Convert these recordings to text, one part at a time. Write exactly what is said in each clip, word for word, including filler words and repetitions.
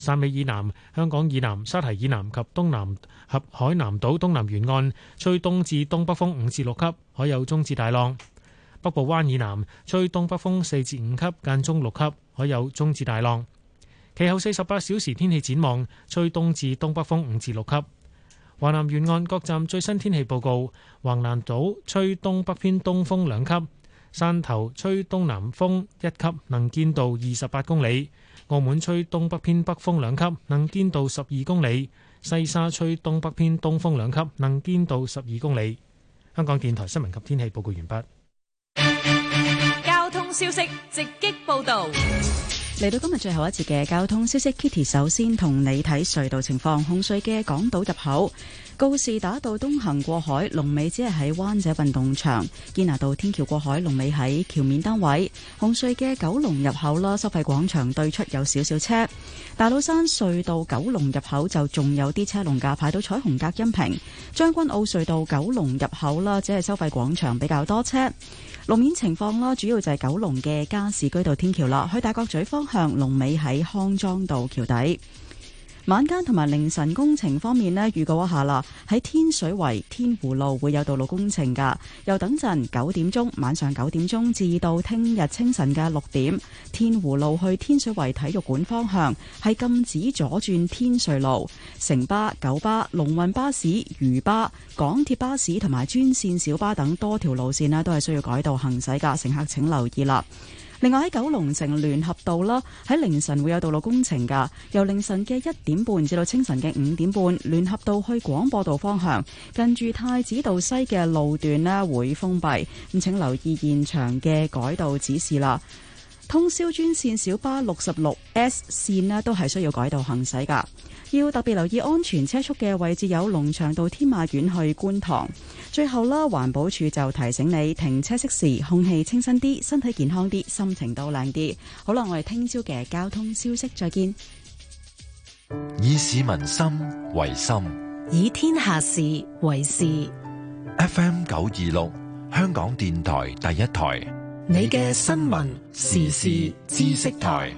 汕尾以南、香港以南、沙堤以南及東南及海南島東南沿岸吹東至東北風五至六級，海有中至大浪。北部灣以南吹東北風四至五級，間中六級，海有中至大浪。其後四十八小時天氣展望，吹東至東北風五至六級。華南沿岸各站最新天氣報告：橫瀾島吹東北偏東風兩級，汕頭吹東南風一級，能見度二十八公里；澳門吹東北偏北風兩級，能見度十二公里；西沙吹東北偏東風兩級，能見度十二公里。香港電台新聞及天氣報告完畢。 交通消息直擊報道。 嚟到今日最後一節嘅交通消息 ，Kitty 首先同你睇隧道情況。紅隧嘅港島入口告士打道東行過海，龍尾只係喺灣仔運動場；堅拿道天橋過海，龍尾喺橋面單位。紅隧嘅九龍入口啦，收費廣場對出有少少車。大老山隧道九龍入口就仲有啲車龍架，排到彩虹隔音屏。將軍澳隧道九龍入口啦，只係收費廣場比較多車。路面情況啦，主要就係九龍嘅加士居道天橋啦，去大角咀方向龍尾喺康莊道橋底。晚間同埋凌晨工程方面呢，預告一下啦，喺天水圍天湖路會有道路工程噶，又等陣九點鐘，晚上九點鐘至到聽日清晨嘅六點，天湖路去天水圍體育館方向係禁止左轉天瑞路。城巴、九巴、龍運巴士、漁巴、港鐵巴士同埋專線小巴等多條路線呢，都係需要改道行駛噶，乘客請留意啦。另外喺九龍城聯合道啦，喺凌晨會有道路工程噶，由凌晨嘅一點半至到清晨嘅五點半，聯合道去廣播道方向，近住太子道西嘅路段呢會封閉，咁請留意現場嘅改道指示啦。通宵專線小巴六十六 S 線呢都係需要改道行駛噶，要特別留意安全車速嘅位置有龍翔道天馬苑去觀塘。最後啦，環保署就提醒你停車熄匙，空氣清新啲，身體健康啲，心情都靚啲。好啦，我哋聽朝嘅交通消息再見。 以市民心為心， 以天下事為事。 F M 九二六，香港電台第一台， 你嘅新聞時事知識台。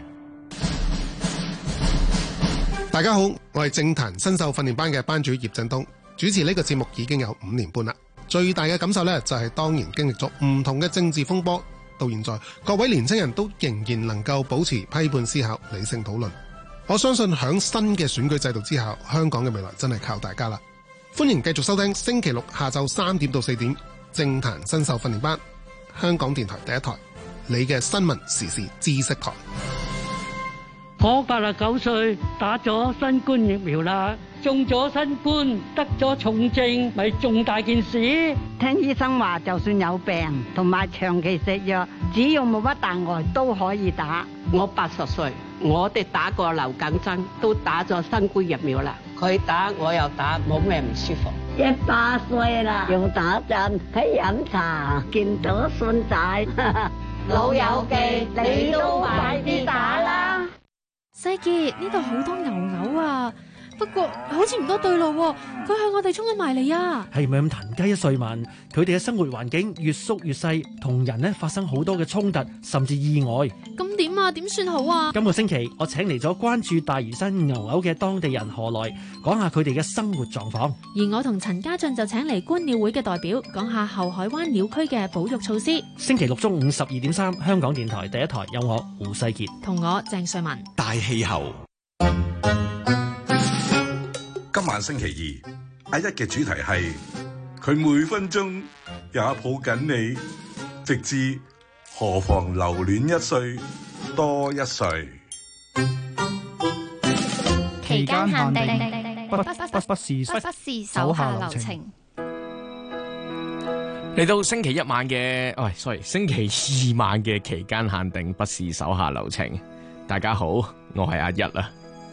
大家好，我係政壇新秀訓練班嘅班主葉振東，主持呢個節目已經有五年半啦。最大嘅感受呢，就係當然經歷咗唔同嘅政治風波，到現在各位年輕人都仍然能夠保持批判思考、理性討論。我相信響新嘅選舉制度之下，香港嘅未來真係靠大家啦。歡迎繼續收聽星期六下晝三點到四點政壇新秀訓練班，香港電台第一台，你嘅新聞時事知識台。 我八十九歲，打咗新冠疫苗啦，中咗新冠，得咗重症，咪重大件事。 聽醫生話，就算有病同埋長期食藥，只要冇乜大礙都可以打。 我八十歲，我哋打過流感針，都打咗新冠疫苗啦。佢打我又打，冇咩唔舒服。 一百歲啦，用打針，喺飲茶，見到孫仔， 老友記，你都快啲打啦！ 世傑，呢度好多牛牛啊，不過好似唔多對路喎，佢向我哋衝咗埋嚟啊！ 係咪咁騰雞一歲文？佢哋嘅生活環境越縮越細，同人呢發生好多嘅衝突，甚至意外。 咁點啊？點算好啊？ 今個星期我請嚟咗關注大嶼山牛牛嘅當地人何來，講下佢哋嘅生活狀況。 而我同陳家俊就請嚟觀鳥會嘅代表，講下後海灣鳥區嘅保育措施。 星期六中午十二點三，香港電台第一台有我胡世傑同我鄭瑞文。 大氣候。 今晚星期二，阿一嘅主題係佢每分鐘也抱緊你，直至何妨留戀一歲多一歲。 期間限定，不不不不是不是手下留情。 嚟到星期一晚嘅，喂、哎、，sorry， 星期二晚嘅期間限定，不是手下留情。大家好，我係阿一啊。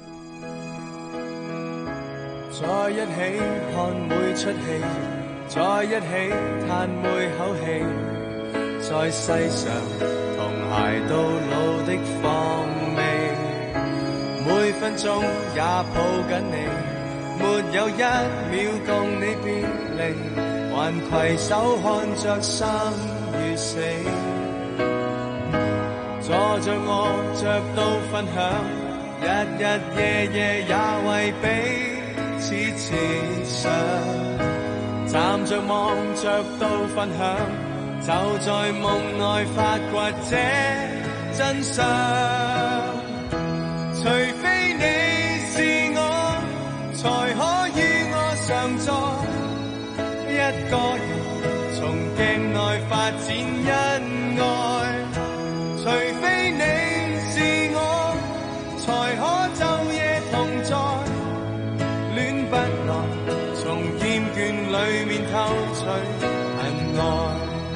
在一起看每出戲，在一起嘆每口氣，在世上同偕到老的放味，每分鐘也抱緊你，沒有一秒共你別離，還攜手看着生與死，坐着卧着都分享， 日日夜夜也為彼此設想，站着望着都分享，就在夢內發掘這真相。除非你是我，才可與我常在，一個人從鏡內發展恩愛。除非你是我，才可晝夜同在，戀不來，從厭倦裡面偷取恨愛。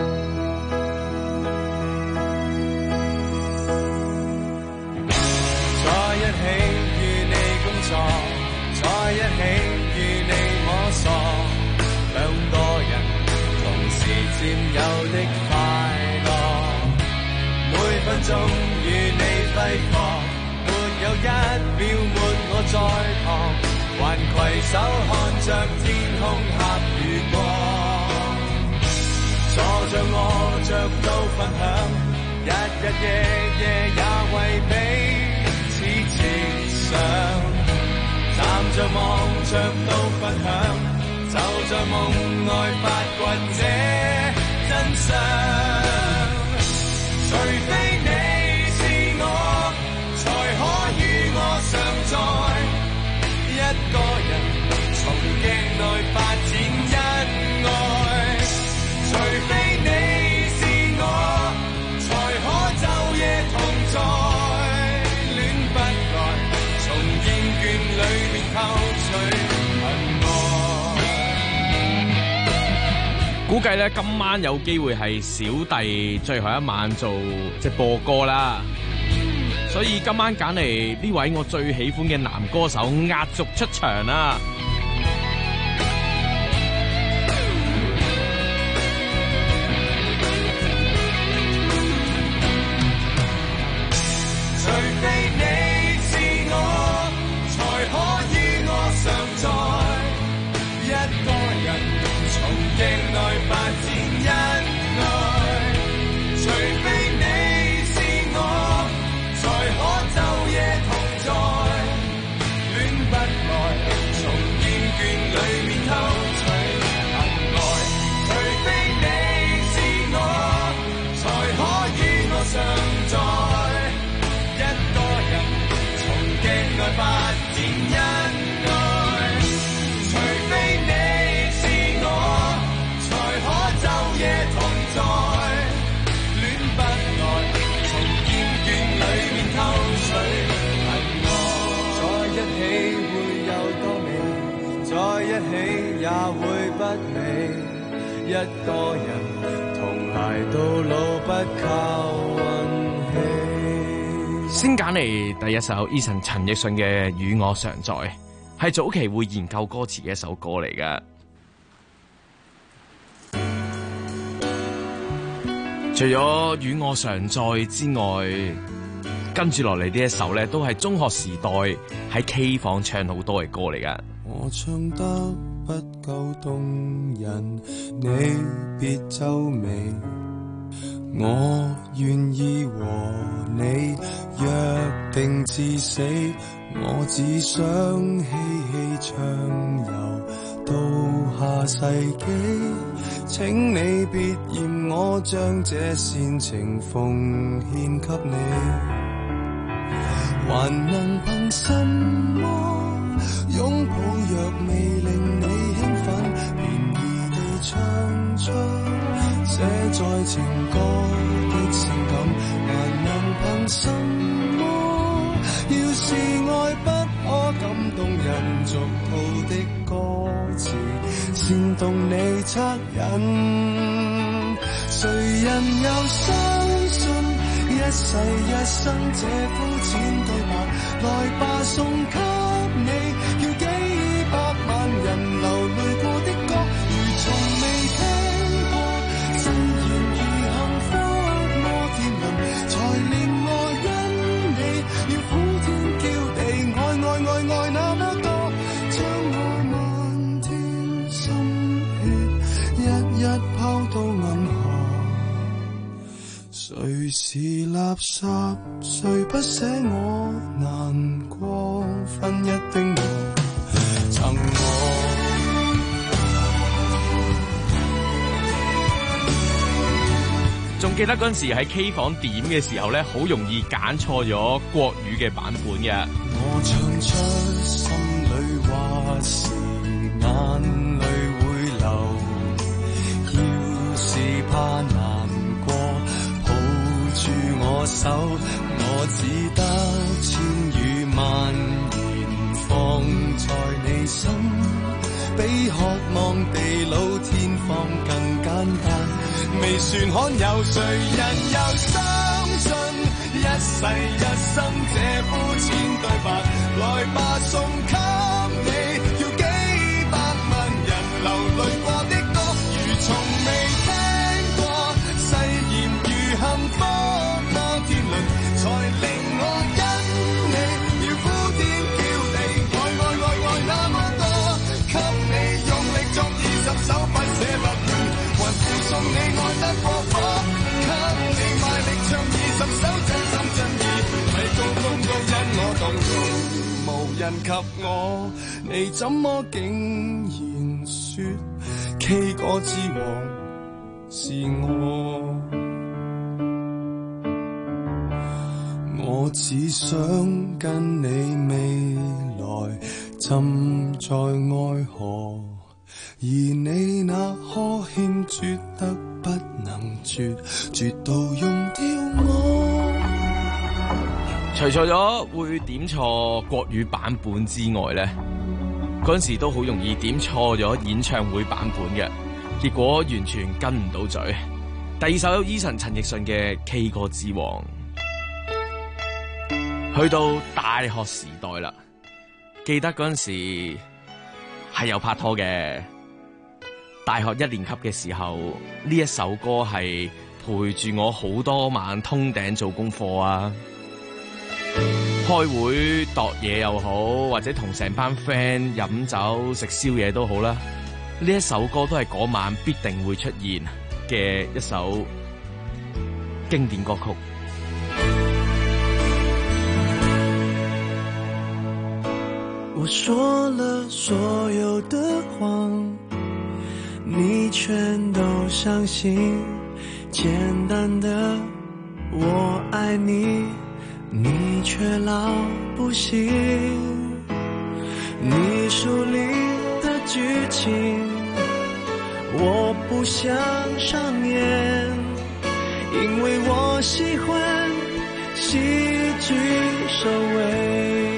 在一起與你工作，在一起與你摸索，兩個人同時佔有的快樂。每分鐘與你揮霍，沒有一秒沒我在旁，還攜手看着天空下雨光。坐着卧着都分享，日日夜夜也為彼此設想。站着望着都分享，就在夢內發掘這真相。除非你是我，才可與我常在，一個人從鏡內發展恩愛。除非你是我，才可晝夜同在，戀不來，從厭倦裡面偷取恨愛。 估計咧今晚有機會係小弟最後一晚做即係播歌啦，所以今晚揀嚟呢位我最喜歡嘅男歌手壓軸出場啦。 除非你是我，才可與我常在，一個人從鏡內發展恩愛。除非你是我，才可晝夜同在，戀不來，從厭倦裡面偷取恨愛。除非你是我，才可與我常在，一個人從鏡內發展恩愛。除非你是我，才可晝夜同在，戀不來，從厭倦裡面偷取恨愛。在一起會有多美，在一起也會不美，一個人同捱到老不靠運氣。 先揀嚟第一首 Eason 陳奕迅嘅《與我常在》，係早期會研究歌詞嘅一首歌嚟㗎。除咗《與我常在》之外，跟住落嚟呢一首咧，都係中學時代喺 K 房唱好多嘅歌嚟㗎。 我唱得不夠動人，你別皺眉，我願意和你約定至死，我只想嬉戲暢遊到下世紀，請你別嫌我將這煽情奉獻給你，還能憑什麼擁抱若未令你興奮，便宜地唱出寫在情歌的性感，還能憑什麼要是愛不可感動人俗套的歌詞煽動你惻隱，誰人又相信一世一生這膚淺對白，來吧送給你，叫幾百萬人流淚過的歌，如從未聽過，誓言如幸福摩天輪，才令我因你要呼天叫地，愛愛愛愛那麼多，將我漫天心血一一拋到銀河，誰是那垃圾，誰不捨我難過？分一丁我贈我。 仲記得嗰陣時喺 K 房點嘅時候咧，好容易揀錯咗國語嘅版本嘅。 我唱出心裏話時，眼淚會流。要是怕難過，抱住我手，我只得千語萬言放在你心，比渴望地老天荒更簡單。未算罕有，誰人又相信一世一生這膚淺對白？來吧，送給你，要幾百萬人流淚過的歌，如從未聽過。誓言如幸福摩天輪，才令我因你要呼天叫地，愛愛愛愛那麼多，給你用力作二十首不捨不棄，還附送你愛得過火，給你賣力唱二十首真心真意，米高高高因我動容，無人及我，你怎麼竟然說 K 歌之王是我？我只想跟你未來浸在愛河，而你那呵欠絕得不能絕，絕到用掉我。 除咗咗會點錯國語版本之外咧，嗰陣時都好容易點錯咗演唱會版本嘅，結果完全跟唔到嘴。第二首 Eason 陳奕迅嘅 K 歌之王。去到大學時代啦，記得嗰陣時係有拍拖嘅。大學一年級嘅時候，呢一首歌係陪住我好多晚通頂做功課啊，開會度嘢又好，或者同成班 friend 飲酒食宵夜都好啦。呢一首歌都係嗰晚必定會出現嘅一首經典歌曲。 我說了所有的謊，你全都相信，簡單的我愛你，你卻老不信。你書裏的劇情我不想上演，因為我喜歡戲劇收尾。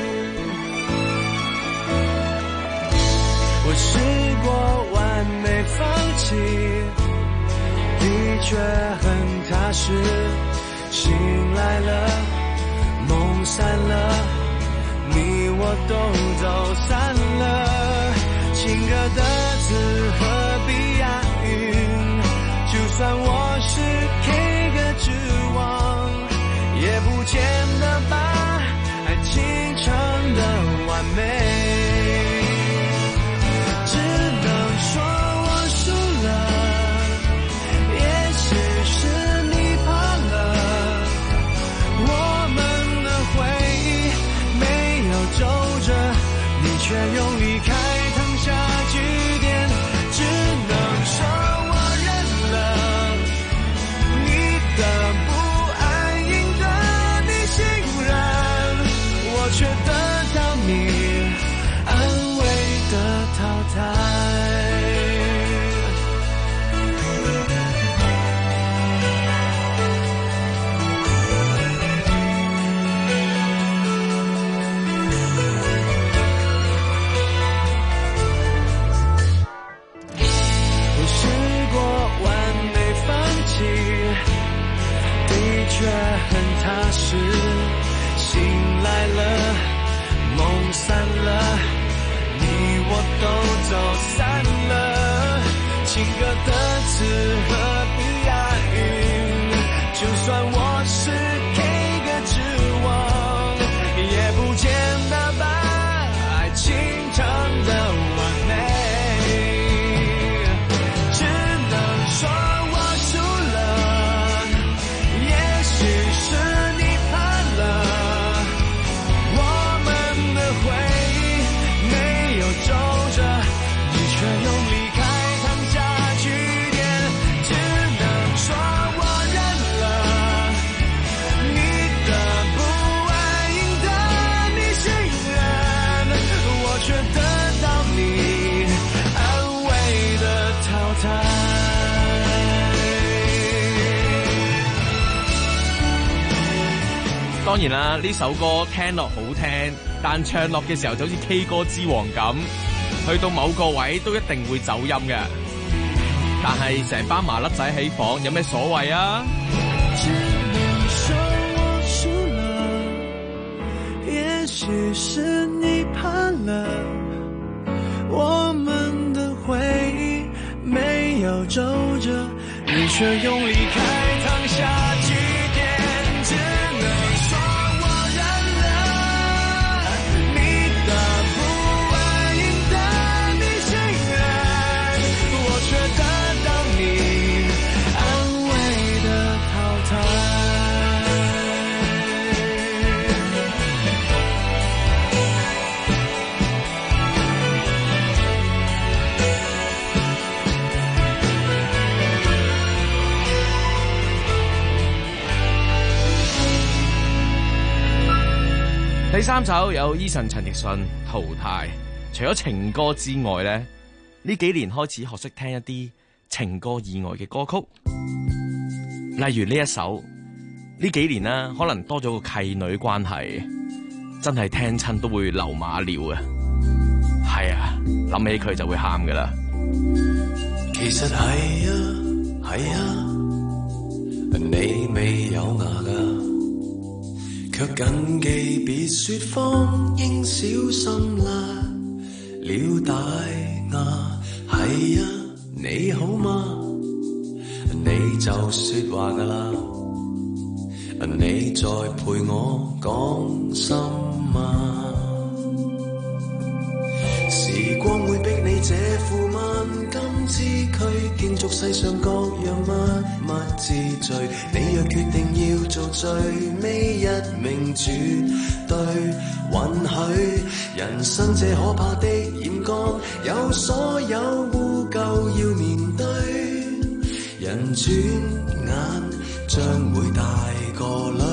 我試過完美放棄，的確很踏實，醒來了，夢散了，你我都走散了，情歌的字何必押韻，就算我是 K 歌之王，也不見得把愛情唱得完美。卻用離開燙下句點，只能說我認了，你的不安贏得你信任，我卻得到你安慰的淘汰。 當然啦，呢首歌聽落好聽，但唱落嘅時候就好似 K 歌之王咁，去到某個位都一定會走音嘅。但係成班麻甩仔起房，有咩所謂啊？ 只能說我輸了，也許是你怕了，我們的回憶沒有皺褶，你卻用離開燙下句點，只能說我認了，你打不完贏得你信任，我卻得到你安慰的淘汰。 第三首有 Eason 陳奕迅《淘汰》。除咗情歌之外咧，呢幾年開始學識聽一啲情歌以外嘅歌曲，例如呢一首。呢幾年啦，可能多咗個契女關係，真係聽親都會流馬尿啊！係啊，諗起佢就會喊噶啦。 其實係啊，係啊，你未有牙噶。卻謹記別說謊，應小心啦，了大牙。係啊，你好嗎？你就說話㗎啦，你再陪我講心啊。時光會逼你這副萬金之軀，競逐世上各樣物物之最。你若決定要做最尾一名，絕對允許。人生這可怕的染缸，有所有污垢要面對。人轉眼將會大個女，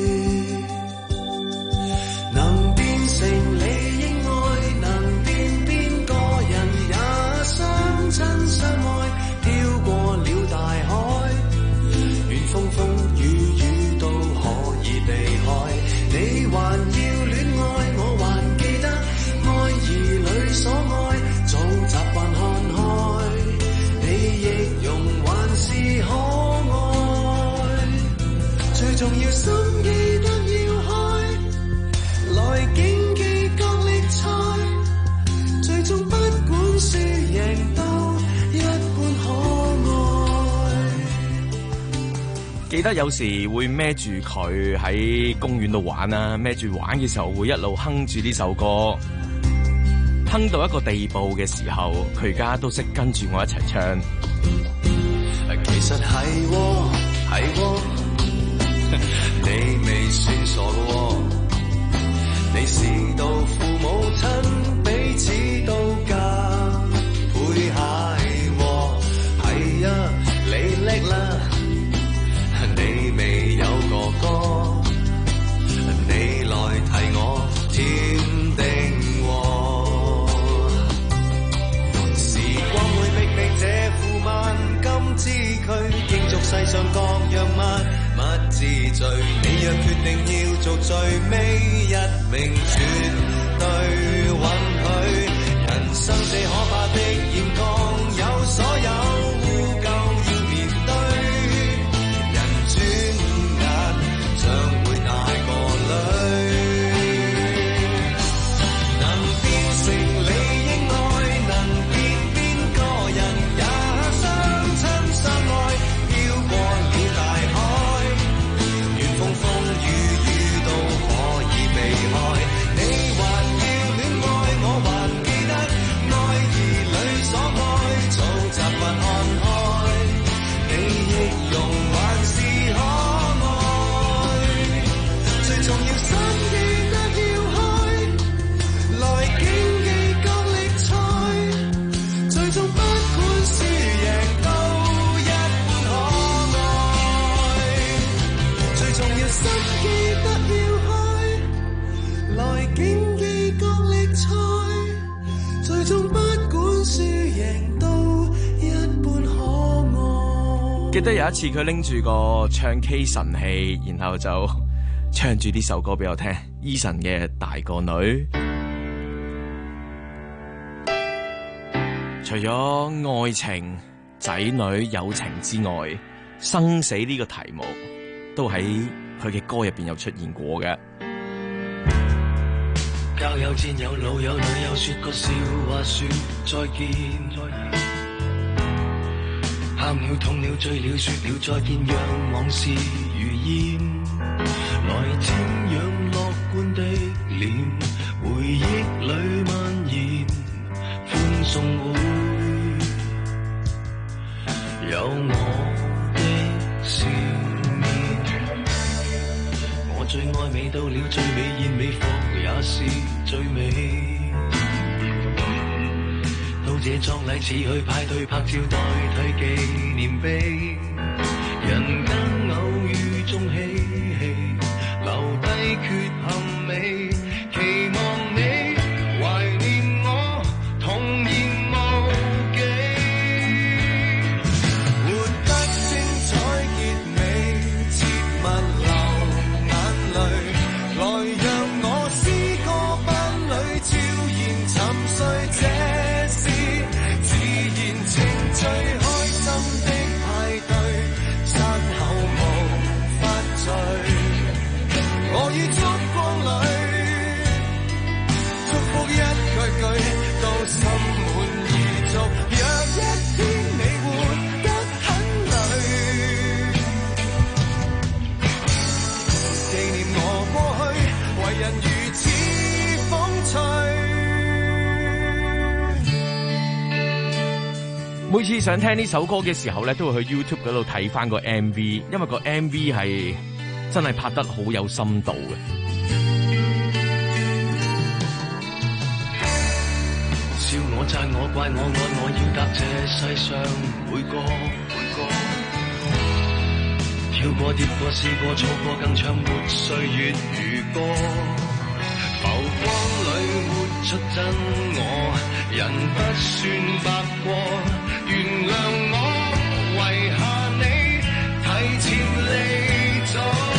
能變成你應愛，能變邊個人也相親相愛，飄過了大海，願風風雨雨都可以避開。你還要戀愛，我還記得愛兒女所愛，早習慣看開，你亦容還是可愛，最重要心記得要開，來競技角力賽，最終不管輸贏都一般可愛。 記得有時會孭住佢喺公園度玩啊，孭住玩嘅時候會一路哼住呢首歌，哼到一個地步嘅時候，佢而家都識跟住我一齊唱。 其實係喎，係喎，你未算傻嘅喎，你視到父母親彼此都加配鞋喎，係啊，你叻啦，你未有哥哥，你來替我添丁喎，時光會逼你這副萬金之軀，競逐世上各樣物物之最。你若決定要做最尾一名，絕對允許。人生這可怕的染缸，有所有污垢要面對。人轉眼將會大個女，能變成你應愛，能變邊個人也相親相愛，飄過了大海，願風風雨雨都可以避開。你還要戀愛，我還記得愛兒女所愛，早習慣看開，你亦容還是可愛，最重要心記得要開，來競技角力賽，最終不管輸贏都一般可愛，最重要心記得要開，來競技角力賽，最終不管輸贏都一般可愛。 記得有一次佢拎住個唱 K 神器，然後就唱住呢首歌俾我聽。Eason 嘅大個女，除咗愛情、仔女、友情之外，生死呢個題目都喺佢嘅歌入邊有出現過嘅。 交友戰友老友女友說個笑話說再見，喊了痛了醉了說了再見，讓往事如煙，來瞻仰樂觀的臉，回憶裏蔓延，歡送會有我的笑面，我最愛美到了最美，燕尾服也是最美，到這葬禮似去派對拍照代替紀念碑，人間偶遇中嬉戲，留低缺陷美，期望你懷念我童年無記，活得精彩結尾，切勿流眼淚，來讓我詩歌班裏悄然沉睡，這是自然情最開心的派對，散後無法聚。我於燭光裏祝福一句句，都心滿意足。若一天你活得很累，紀念我過去，為人如此風趣。 每次想聽呢首歌嘅時候咧，都會去 YouTube 嗰度睇翻個 M V， 因為個 M V 係真係拍得好有深度嘅。 笑我讚我怪我愛我，要答這世上每個每個，跳過跌過試過錯過，更唱沒歲月如歌，浮光裏活出真我，人不算白過，原諒我遺下你提前離座。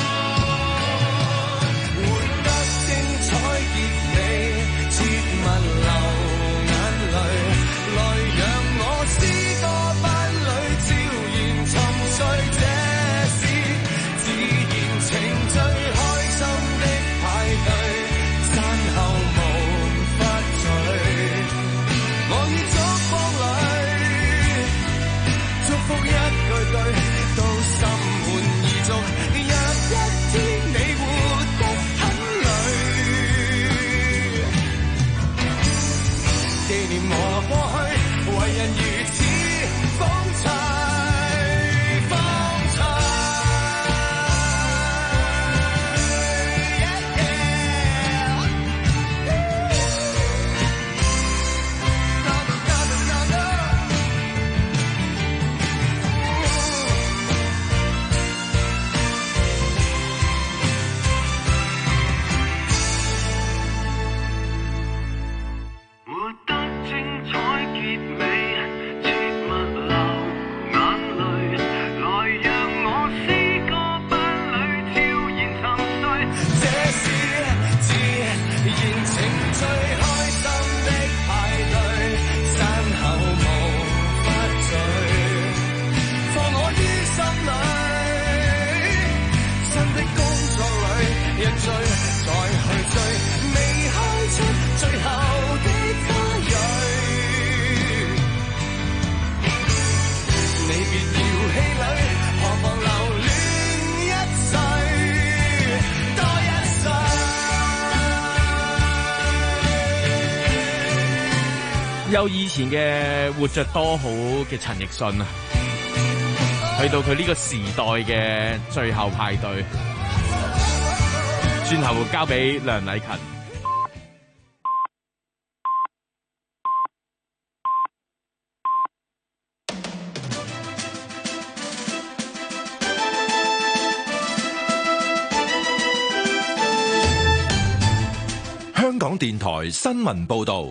有以前嘅活着多好嘅陳奕迅啊，去到佢呢個時代嘅最後派對，轉頭交俾梁禮勤。 香港電台新聞報道。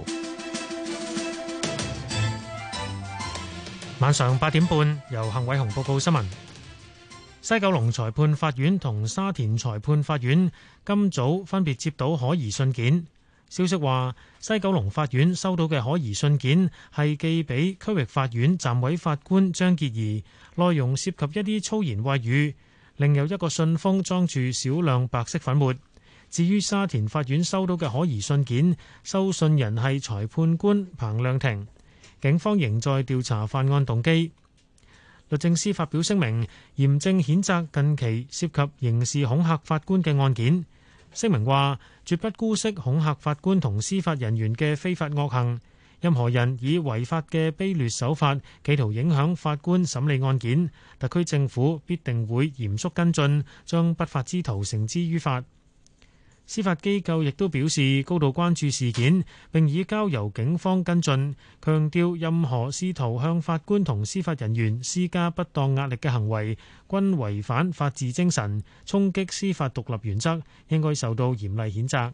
晚上八點半，由幸偉雄報告新聞。 西九龍裁判法院同沙田裁判法院今早分別接到可疑信件。消息話，西九龍法院收到嘅可疑信件係寄俾區域法院暫委法官張潔儀，內容涉及一啲粗言穢語。另有一個信封裝住少量白色粉末。至於沙田法院收到嘅可疑信件，收信人係裁判官彭亮廷。警方仍在調查犯案動機。律政司發表聲明，嚴正譴責近期涉及刑事恐嚇法官嘅案件。聲明話，絕不姑息恐嚇法官同司法人員嘅非法惡行。任何人以違法嘅卑劣手法企圖影響法官審理案件，特區政府必定會嚴肅跟進，將不法之徒繩之於法。司法機構亦都表示高度關注事件，並已交由警方跟進，強調任何試圖向法官同司法人員施加不當壓力嘅行為，均違反法治精神，衝擊司法獨立原則，應該受到嚴厲譴責。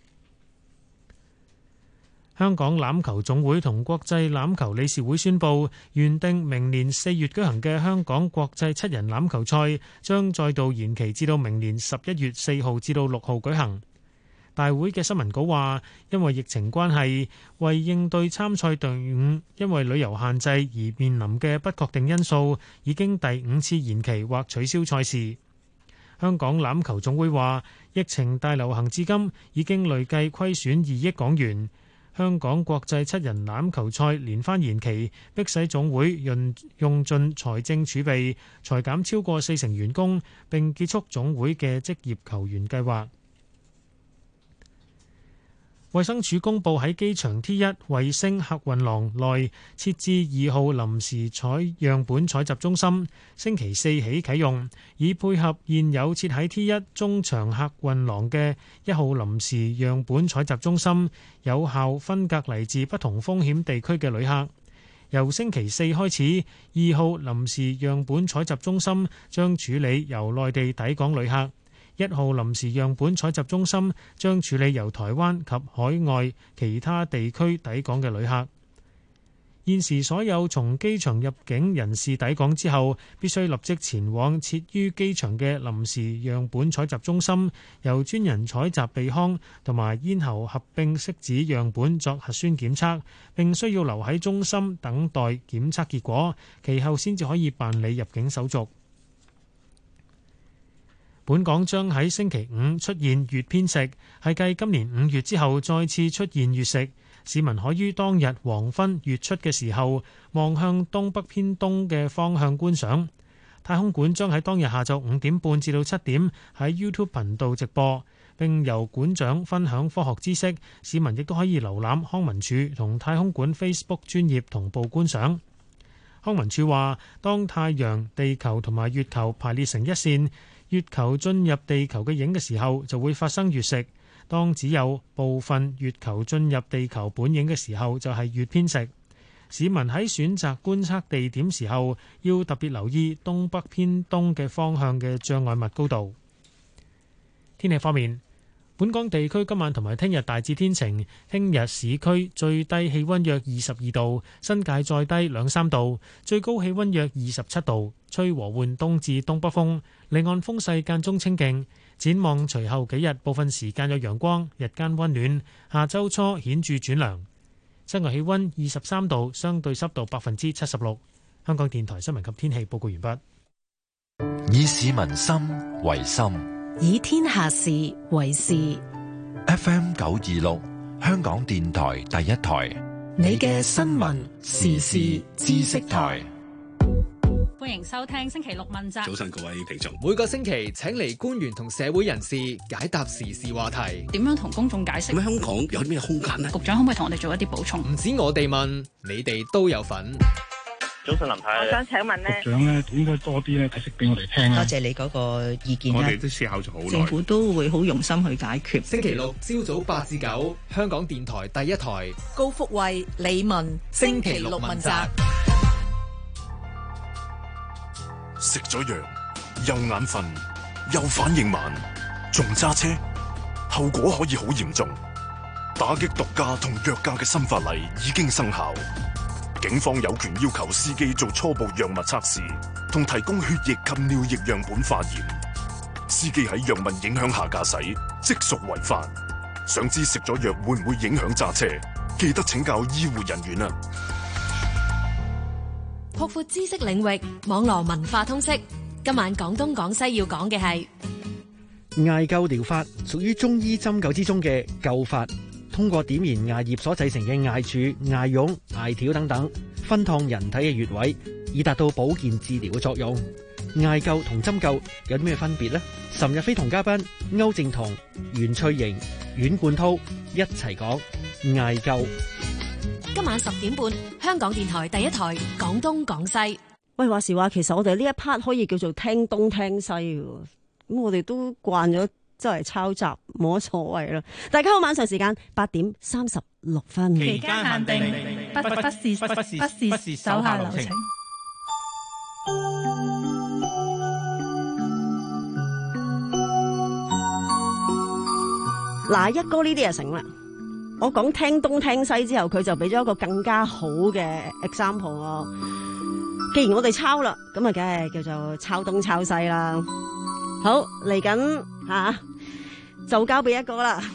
香港欖球總會同國際欖球理事會宣布，原定明年四月舉行嘅香港國際七人欖球賽將再度延期至到明年十一月四號至到六號舉行。大會嘅新聞稿話，因為疫情關係，為應對參賽隊伍因為旅遊限制而面臨嘅不確定因素，已經第五次延期或取消賽事。香港欖球總會話，疫情大流行至今已經累計虧損二億港元。香港國際七人欖球賽連番延期，迫使總會用用盡財政儲備，裁減超過四成員工，並結束總會嘅職業球員計劃。衛生署公佈喺機場 T 一衛星客運廊內設置二號臨時採樣本採集中心，星期四起啟用，以配合現有設喺 T 一中場客運廊嘅一號臨時樣本採集中心，有效分隔嚟自不同風險地區嘅旅客。由星期四開始，二號臨時樣本採集中心將處理由內地抵港旅客。一號臨時樣本採集中心將處理由台灣及海外其他地區抵港嘅旅客。現時所有從機場入境人士抵港之後，必須立即前往設於機場嘅臨時樣本採集中心，由專人採集鼻腔同埋咽喉合併拭子樣本作核酸檢測，並需要留喺中心等待檢測結果，其後先至可以辦理入境手續。本港將喺星期五出現月偏食，係繼今年五月之後再次出現月食。市民可於當日黃昏月出嘅時候望向東北偏東嘅方向觀賞。太空館將喺當日下晝五點半至到七點喺 YouTube 頻道直播，並由館長分享科學知識。市民亦都可以瀏覽康文署同太空館 Facebook 專頁同步觀賞。康文署話，當太陽、地球同埋月球排列成一線，月球進入地球嘅影嘅時候，就會發生月食。當只有部分月球進入地球本影嘅時候，就係月偏食。市民喺選擇觀測地點時候，要特別留意東北偏東嘅方向嘅障礙物高度。天氣方面，本港地區今晚同埋聽日大致天晴，聽日市區最低氣溫約二十二度，新界再低兩三度，最高氣溫約二十七度，吹和緩東至東北風，離岸風勢間中清勁。展望隨後幾日，部分時間有陽光，日間溫暖，下周初顯著轉涼。室外氣溫二十三度，相對濕度百分之七十六。香港電台新聞及天氣報告完畢。 以市民心為心， 以天下事為事。 F M 九二六，香港電台第一台， 你嘅新聞時事知識台。 歡迎收聽星期六問責。 早晨各位聽眾， 每個星期請嚟官員同社會人士解答時事話題。 點樣同公眾解釋？ 咁香港有啲咩空間呢？ 局長可唔可以同我哋做一啲補充？ 唔止我哋問，你哋都有份。 早晨林太， 我想請問呢， 局長咧應該多啲咧解釋俾我哋聽。 多謝你嗰個意見。 我哋都思考咗好耐， 政府都會好用心去解決。 星期六朝早八至九，香港電台第一台， 高福慧、李文，星期六問責。 食咗藥又眼瞓又反應慢，仲揸車，後果可以好嚴重。打擊毒駕同藥駕嘅新法例已經生效， 警方有權要求司機做初步藥物測試，同提供血液及尿液樣本化驗。司機喺藥物影響下駕駛，即屬違法。想知食咗藥會唔會影響揸車？記得請教醫護人員啊！ 擴闊知識領域，網絡文化通識。今晚廣東廣西要講嘅係艾灸療法，屬於中醫針灸之中嘅灸法，通過點燃艾葉所製成嘅艾柱、艾絨、艾條等等，分燙人體嘅穴位，以達到保健治療嘅作用。艾灸同針灸有啲咩分別呢？岑日飛同嘉賓歐正彤、袁翠瑩、阮冠濤一齊講艾灸。 今晚十點半，香港電台第一台廣東廣西。 喂，話時話，其實我哋呢一 part 可以叫做聽東聽西嘅，咁我哋都慣咗周圍抄襲，冇乜所謂啦。大家好，晚上時間八點三十六分， 期間限定，不不不是不是不是不是手下留情。 嗱，一哥呢啲就成啦。我講聽東聽西之後，佢就俾咗一個更加好嘅 example 我。既然我哋抄啦，咁啊，梗係叫做抄東抄西啦。好，嚟緊吓，就交俾一哥啦。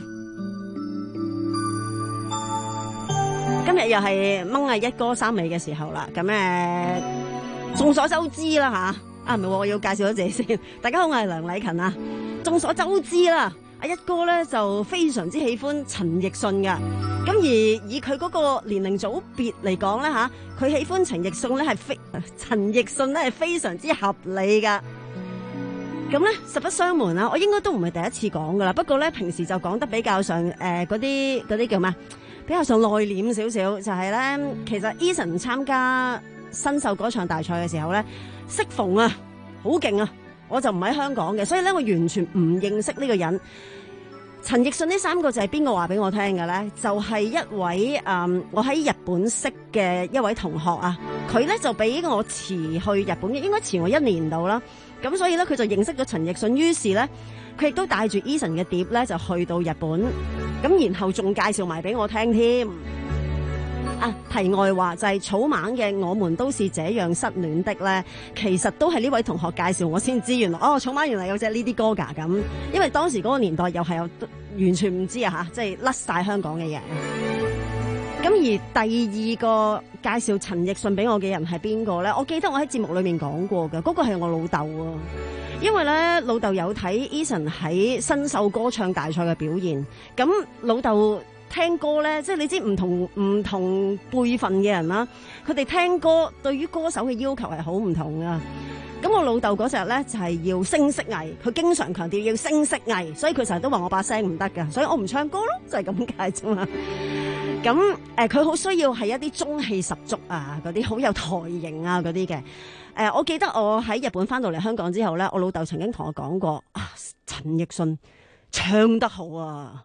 今日又係掹啊一哥三尾嘅時候啦。咁誒，眾所周知啦吓，啊唔係，我要介紹咗自己先。大家好，我係梁禮勤啊。眾所周知啦。阿一哥咧就非常之喜歡陳奕迅噶，咁而以佢嗰個年齡組別嚟講咧吓，佢喜歡陳奕迅咧係非陳奕迅咧係非常之合理噶。咁咧實不相瞞啦，我應該都唔係第一次講噶啦，不過咧平時就講得比較上誒嗰啲嗰啲叫咩？比較上內斂少少，就係咧其實 Eason 參加新秀歌唱大賽嘅時候咧，適逢啊好勁啊！我就唔喺香港嘅，所以咧我完全唔認識呢個人。陳奕迅呢三個字係邊個話俾我聽嘅咧？就係、是、一位誒、嗯，我喺日本識嘅一位同學啊。佢咧就比我遲去日本嘅，應該遲我一年度啦。咁所以咧佢就認識咗陳奕迅，於是咧佢亦都帶住 Eason 嘅碟咧就去到日本，咁然後仲介紹埋俾我聽添。啊，題外話就係、是、草蜢嘅《我們都是這樣失戀的》咧，其實都係呢位同學介紹我先知，原來哦草蜢原來有隻呢啲歌㗎咁，因為當時嗰個年代又係有完全唔知啊嚇，即係甩晒香港嘅嘢。咁而第二個介紹陳奕迅俾我嘅人係邊個咧？我記得我喺節目裏面講過嘅，嗰、那個係我老豆啊，因為咧老豆有睇 Eason 喺新秀歌唱大賽嘅表現，咁老豆聽歌咧，即係你知唔同唔同輩份嘅人啦，佢哋聽歌對於歌手嘅要求係好唔同噶。咁我老豆嗰隻咧就係、是、要聲色藝，佢經常強調要聲色藝，所以佢成日都話我把聲唔得噶，所以我唔唱歌咯，就係咁解啫嘛。咁誒，佢、呃、好需要係一啲中氣十足啊，嗰啲好有台型啊嗰啲嘅。誒、呃，我記得我喺日本翻到嚟香港之後咧，我老豆曾經同我講過啊，陳奕迅唱得好啊。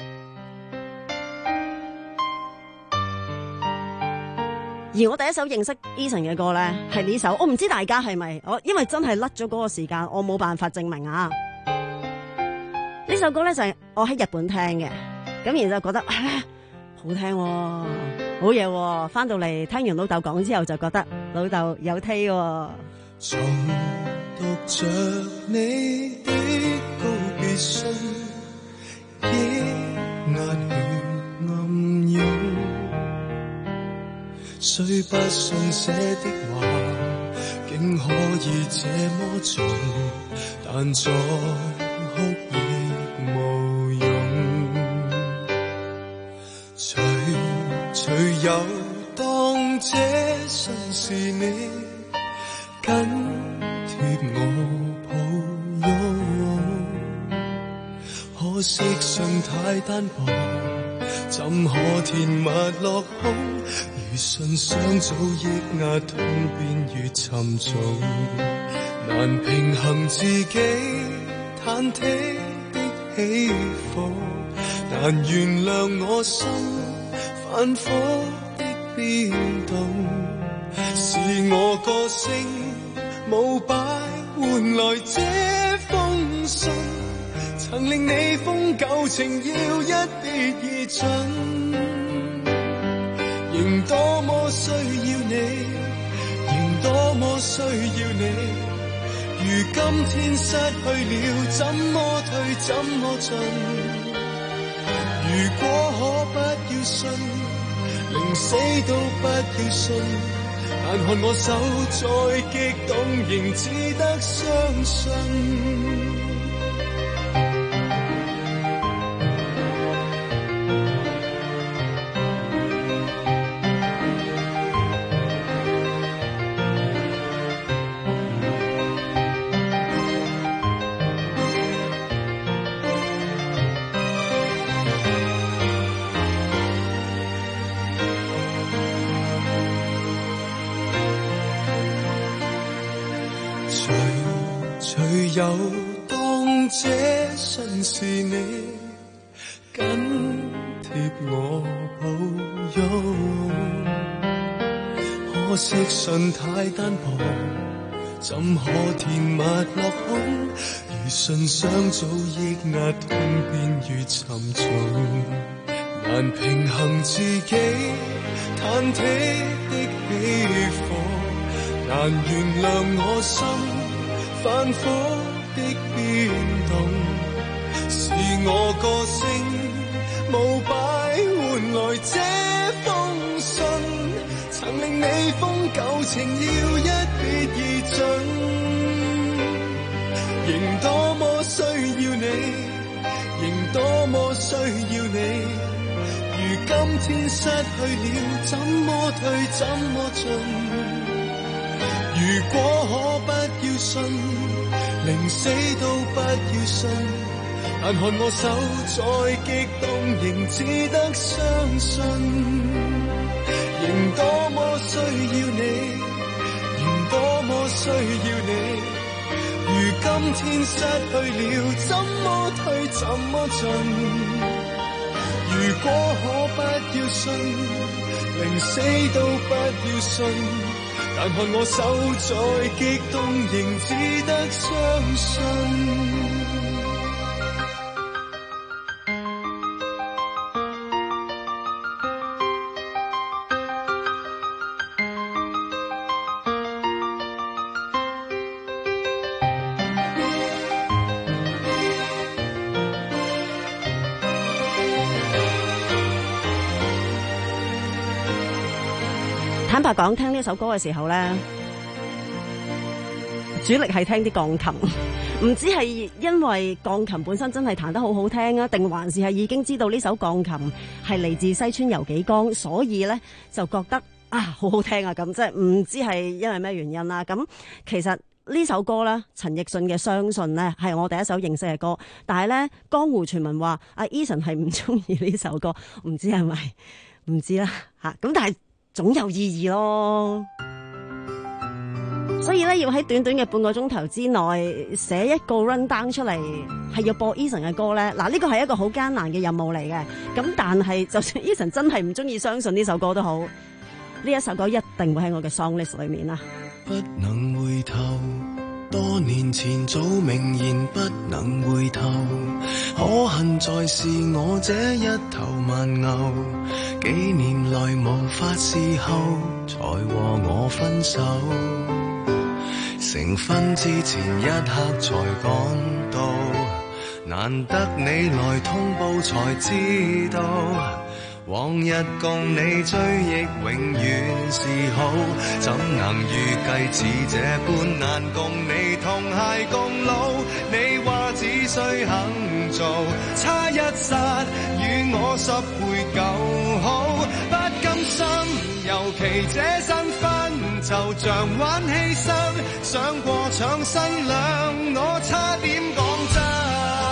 而我第一首認識 Eason 嘅歌咧，係呢首，我唔知大家係咪，我因為真係甩咗嗰個時間，我冇辦法證明啊。呢首歌咧就係我喺日本聽嘅，咁然後就覺得、哎、好聽、哦，好嘢、哦，翻到嚟聽完老豆講之後就覺得老豆有 taste 喎。 重讀着你的告別信，抑壓血暗湧，雖不信寫的話，竟可以這麼重，但再哭亦無用。隨隨又當這信是你緊貼我抱擁，可惜信太單薄，怎可填密落空？如信想早抑壓，痛變越沉重，難平衡自己忐忑的起伏，難原諒我心反覆的變動，是我個性冇擺換來這封信，曾令你封舊情要一別而盡，仍多麼麼需要你，仍多麼需要你。如今天失去了，怎麼退怎麼進？如果可不要信，寧死都不要信。但看我手再激動，仍只得相信。有當這信是你緊貼我抱擁，可惜信太單薄，怎可填密落空？如信想早抑壓，痛便越沉重，難平衡自己忐忑的起伏，難原諒我心反覆的變動，是我個性無擺換來這封信，曾令你封舊情要一別而盡，仍多麼需要你，仍多麼需要你。如今天失去了，怎麼退怎麼進？如果可不要信，寧死都不要信。但看我手再激動，仍只得相信。仍多麼需要你，仍多麼需要你。如今天失去了，怎麼退怎麼進？如果可不要信，寧死都不要信。但看我手再激動，仍只得相信。 坦白講，聽呢首歌嘅時候咧，主力係聽啲鋼琴，唔知係因為鋼琴本身真係彈得好好聽啊，定還是係已經知道呢首鋼琴係嚟自西村由紀江，所以咧就覺得啊好好聽啊，咁即係唔知係因為咩原因啦。咁其實呢首歌咧，陳奕迅嘅《相信》咧係我第一首認識嘅歌，但係咧江湖傳聞話阿 Eason 係唔中意呢首歌，唔知係咪？唔知啦吓。咁但係總有意義咯，所以咧要喺短短嘅半個鐘頭之內寫一個 run down 出嚟，係要播 Eason 嘅歌咧。嗱，呢個係一個好艱難嘅任務嚟嘅。咁但係就算 Eason 真係唔中意相信呢首歌都好，呢一首歌一定會喺我嘅 song list 裏面啦。 不能回頭，多年前早明言不能回頭，可恨在是我這一頭蠻牛，幾年來無法伺候，才和我分手。成婚之前一刻才趕到，難得你來通報才知道，往日共你追憶永遠是好，怎能預計似這般難共你同偕共老？你話只需肯做，差一剎與我十倍夠好，不甘心，尤其這身份就像玩犧牲，想過搶新娘，我差點講真。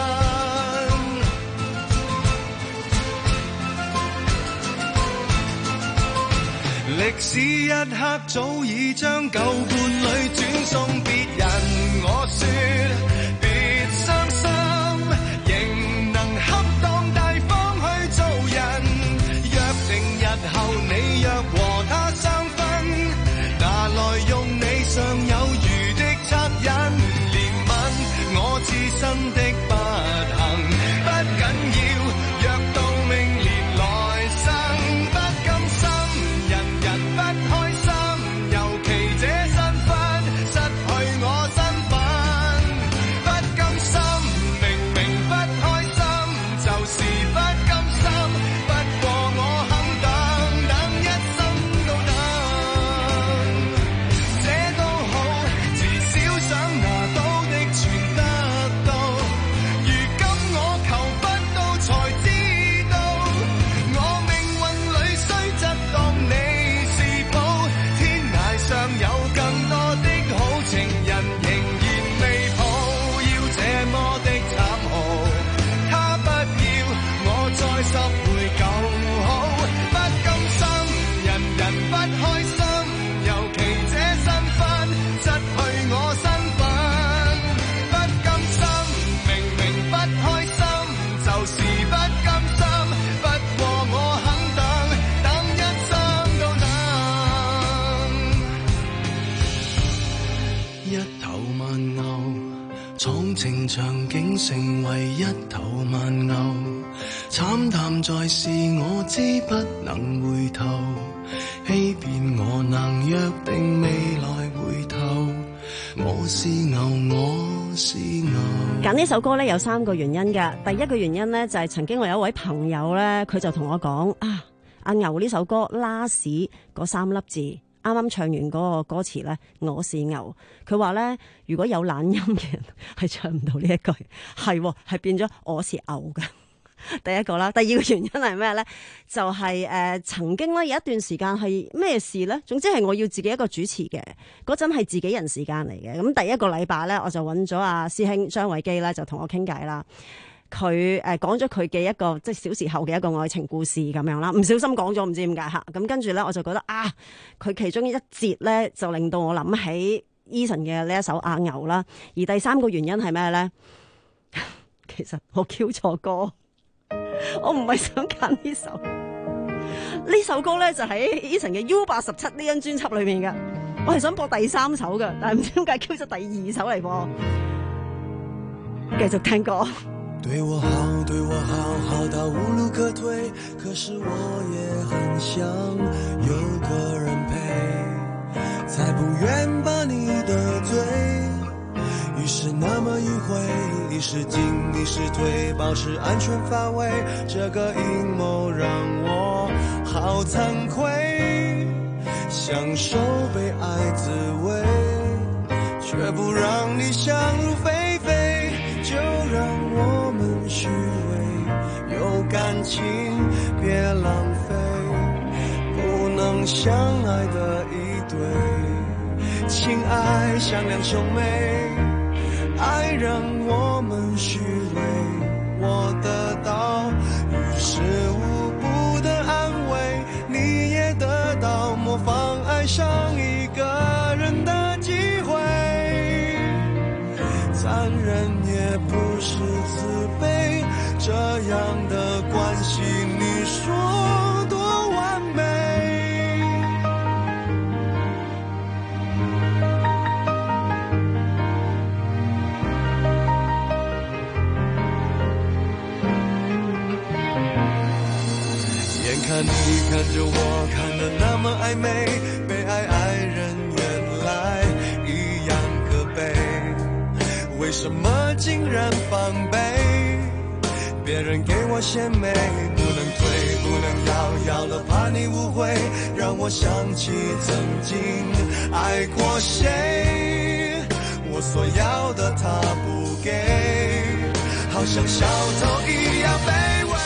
歷史一刻早已將舊伴侶轉送別人，我說別傷心，仍能恰當大方去做人。約定日後你若和他相分，拿來用你尚有餘的惻隱，憐憫我自身的不幸，不緊要，若到明年來生，不甘心人人不情場景成為一頭蠻牛，慘淡在是我知不能回頭，欺騙我能約定未來回頭，我是牛，我是牛。 揀呢首歌咧有三個原因嘅，第一個原因咧就係曾經我有一位朋友咧，佢就同我講啊，阿牛呢首歌拉屎嗰三粒字，啱啱唱完嗰個歌詞咧，我是牛。佢話咧，如果有懶音嘅人係唱唔到呢一句，係係變咗我是牛嘅。第一個啦，第二個原因係咩咧？就係、是、誒、呃、曾經咧有一段時間係咩事咧？總之係我要自己一個主持嘅嗰陣係自己人時間嚟嘅。咁第一個禮拜咧，我就揾咗阿師兄張偉基咧，就同我傾偈啦。佢誒講咗佢嘅一個即係小時候嘅一個愛情故事咁樣啦，唔小心講咗唔知點解嚇。咁跟住咧，我就覺得啊，佢其中一節咧就令到我諗起 Eason 嘅呢一首阿牛啦。而第三個原因係咩咧？其實我 Q 錯歌。我唔係想揀呢首，呢首歌咧就喺 Eason 嘅 U 八十七呢張專輯裏面嘅，我係想播第三首嘅，但係唔知點解 Q 咗第二首嚟播，繼續聽歌。 對我好，對我好，好到無路可退，可是我也很想有個人陪，才不願把你得罪。於是那麼迂迴，一時進一時退，保持安全範圍，這個陰謀讓我好慚愧，享受被愛滋味，卻不讓你想入非非，就讓我們虛偽，有感情別浪費，不能相愛的一對，情愛像兩兄妹，愛讓我們虛偽，我得到於事無補的安慰，你也得到模仿愛上一個人的機會，殘忍也不是慈悲，這樣的關係你說多完美。看你看着我看得那麼曖昧，被愛愛人原來一樣可悲，為什麼竟然防備，別人給我鮮美，不能退不能要，要了怕你誤會，讓我想起曾經愛過誰，我所要的他不給，好像小偷一樣卑微。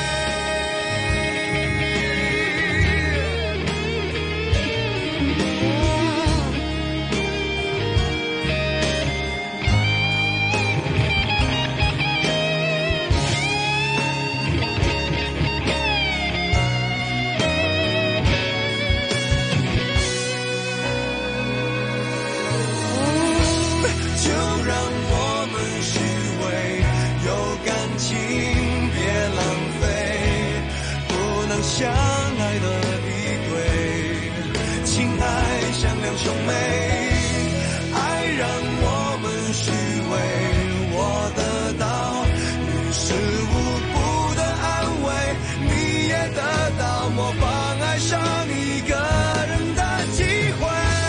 相愛的一對，情愛像兩兄妹，愛讓我們虛偽，我得到於事無補的安慰，你也得到模仿愛上一個人的機會，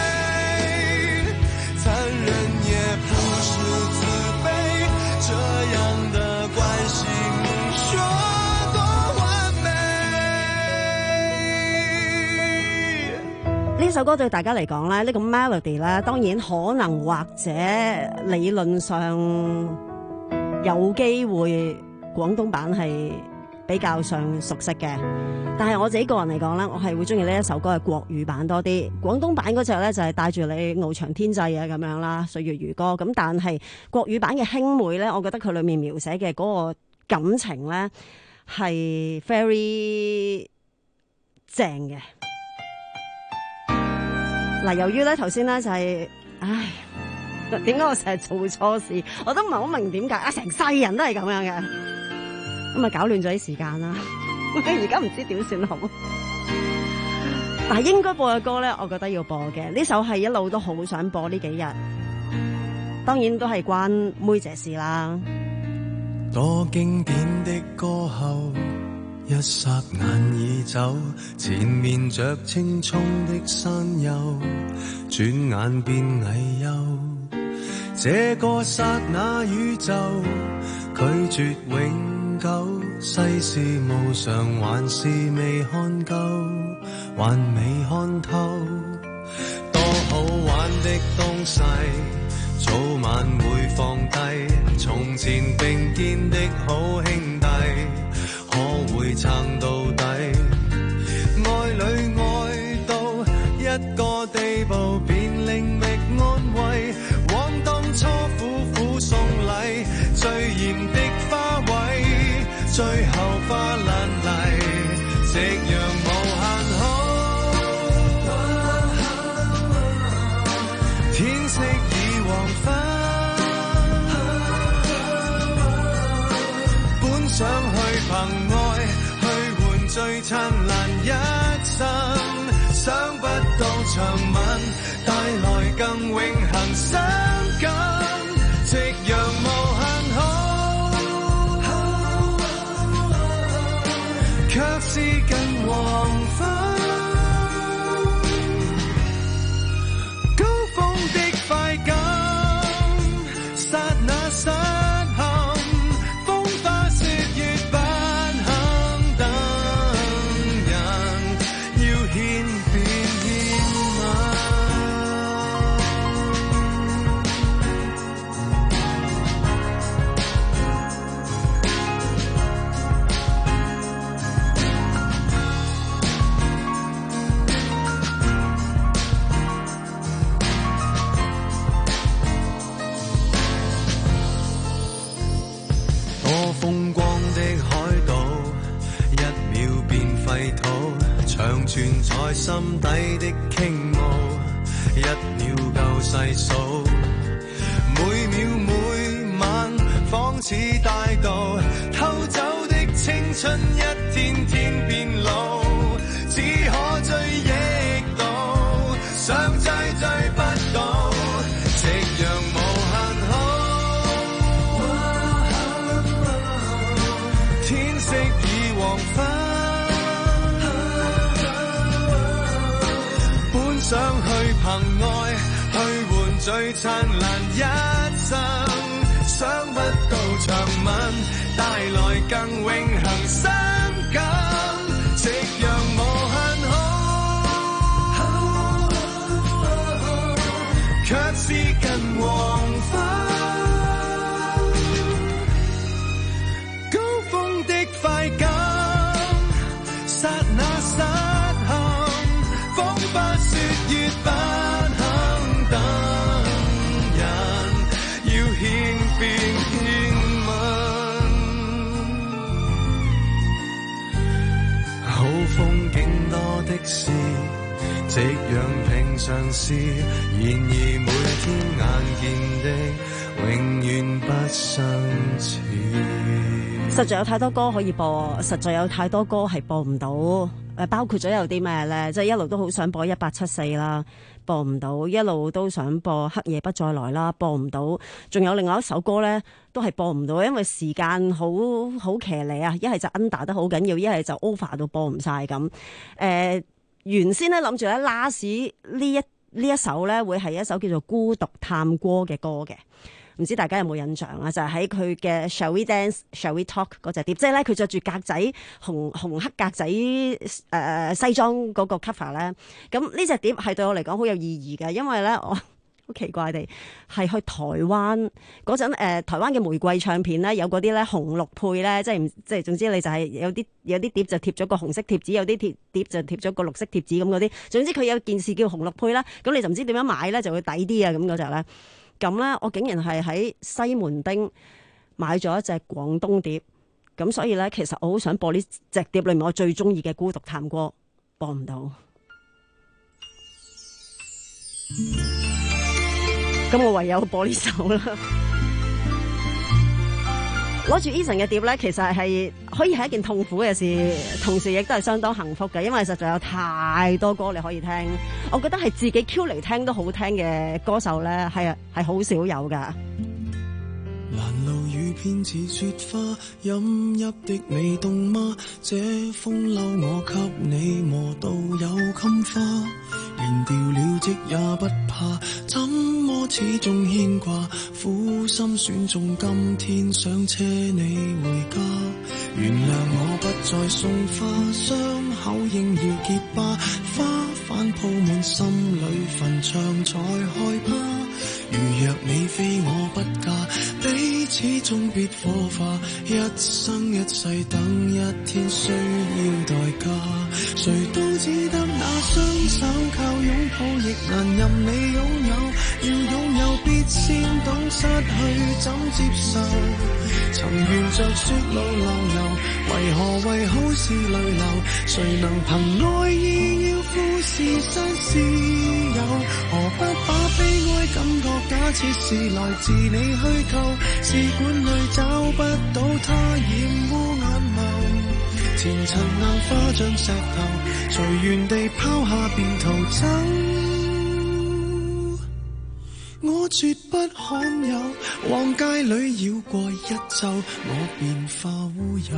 殘忍也不是慈悲，這樣的關係你說呢首歌對大家嚟講咧，呢個 melody 咧，當然可能或者理論上有機會廣東版係比較上熟悉嘅，但係我自己個人嚟講咧，我係會中意呢一首歌嘅國語版多啲。廣東版嗰隻咧就係帶住你翱翔天際啊咁樣啦，歲月如歌。咁但係國語版嘅兄妹咧，我覺得佢裏面描寫嘅嗰個感情咧係 very 正嘅。嗱，由於咧頭先咧就係、是，唉，點解我成日做錯事，我都唔係好明點解啊！成世人都係咁樣嘅，咁啊搞亂咗啲時間啦，而家唔知點算好。但係應該播嘅歌咧，我覺得要播嘅，呢首係一路都好想播呢幾日， 當然都係關妹姐事啦。 多經典的歌後，一霎眼已走，前面着青蔥的山丘，轉眼變危憂。這個剎那宇宙，拒絕永久，世事無常，還是未看夠，還未看透。多好玩的東西，早晚會放低。從前並肩的好兄弟，可會撐到底？愛侶愛到一個地步，便另覓安慰。往當初苦苦送禮，最艷的花卉，最後花爛泥，夕陽無限好。天色已黃昏，本想去憑愛去換最燦爛一生，想不到長吻帶來更永恆傷感，夕陽無限好，卻是近黃昏。高峰的快感，剎那失陷，風花雪月不肯等人，要獻變獻吻。多風光的海島，一秒變廢土，長存在心底的傾慕，一秒夠細數。每秒每晚仿似大道，偷走的青春一天天變老，只可追憶到，想追追不到，夕陽無限好。天色已黃昏，本想去憑愛去換最燦爛一生，想不到長吻帶來更永恆傷感，夕陽無限好，卻是近黃昏。快感，剎那失陷，風花雪月不肯等人，要獻變獻吻。好風景多的是，夕陽平常事，然而每天眼見的永遠不相似。 實在有太多歌可以播，實在有太多歌係播唔到。誒，包括咗有啲咩咧？即係一路都好想播一八七四啦，播唔到；一路都想播黑夜不再來啦，播唔到。仲有另外一首歌咧，都係播唔到，因為時間好好騎呢啊！一係就 under 得好緊要，一係就 over 到播唔晒咁。誒、呃，原先咧諗住咧 last 呢一呢一首咧會係一首叫做《孤獨探戈》嘅歌嘅。唔知大家有冇印象啊？就係喺佢嘅 Shall We Dance, Shall We Talk 嗰隻碟，即係咧佢着住格仔紅紅黑格仔誒、呃、西裝嗰個 cover 咧。咁呢隻碟係對我嚟講好有意義嘅，因為咧我好奇怪地係去台灣嗰陣誒，台灣嘅玫瑰唱片咧有嗰啲咧紅綠配咧，即係唔即係總之你就係有啲有啲碟就貼咗個紅色貼紙，有啲貼碟就貼咗個綠色貼紙咁嗰啲。總之佢有件事叫紅綠配啦，咁你就唔知點樣買咧就會抵啲啊咁嗰隻咧。咁咧，我竟然係喺西門町買咗一隻廣東碟，咁所以咧，其實我好想播呢隻碟裏面我最中意嘅《孤獨探戈》，播唔到。咁我唯有播呢首啦。 攞住 Eason 嘅碟咧，其實係可以係一件痛苦嘅事，同時亦都係相當幸福嘅，因為實在有太多歌你可以聽。我覺得係自己 Q 嚟聽都好聽嘅歌手咧，係係好少有噶。 攔路雨偏似雪花，飲泣的你凍嗎？這風褸我給你磨到有襟花，連掉了職也不怕，怎麼始終牽掛？苦心選中今天想車你回家，原諒我不再送花，傷口應要結疤，花瓣鋪滿心裏墳場才害怕。如若你非我不嫁，彼此終必火化，一生一世等一天需要代價。誰都只得那雙手，靠擁抱亦難任你擁有，要擁有必先懂失去怎接受。曾沿着雪路浪遊，為何為好事淚流？誰能憑愛意要富士山私有？何不把悲哀感覺假設是來自你虛構？試管裏找不到它，染污眼眸。前塵硬化像石頭，隨緣地拋下便逃走。我絕不罕有，往街裏繞過一晝，我便化烏有。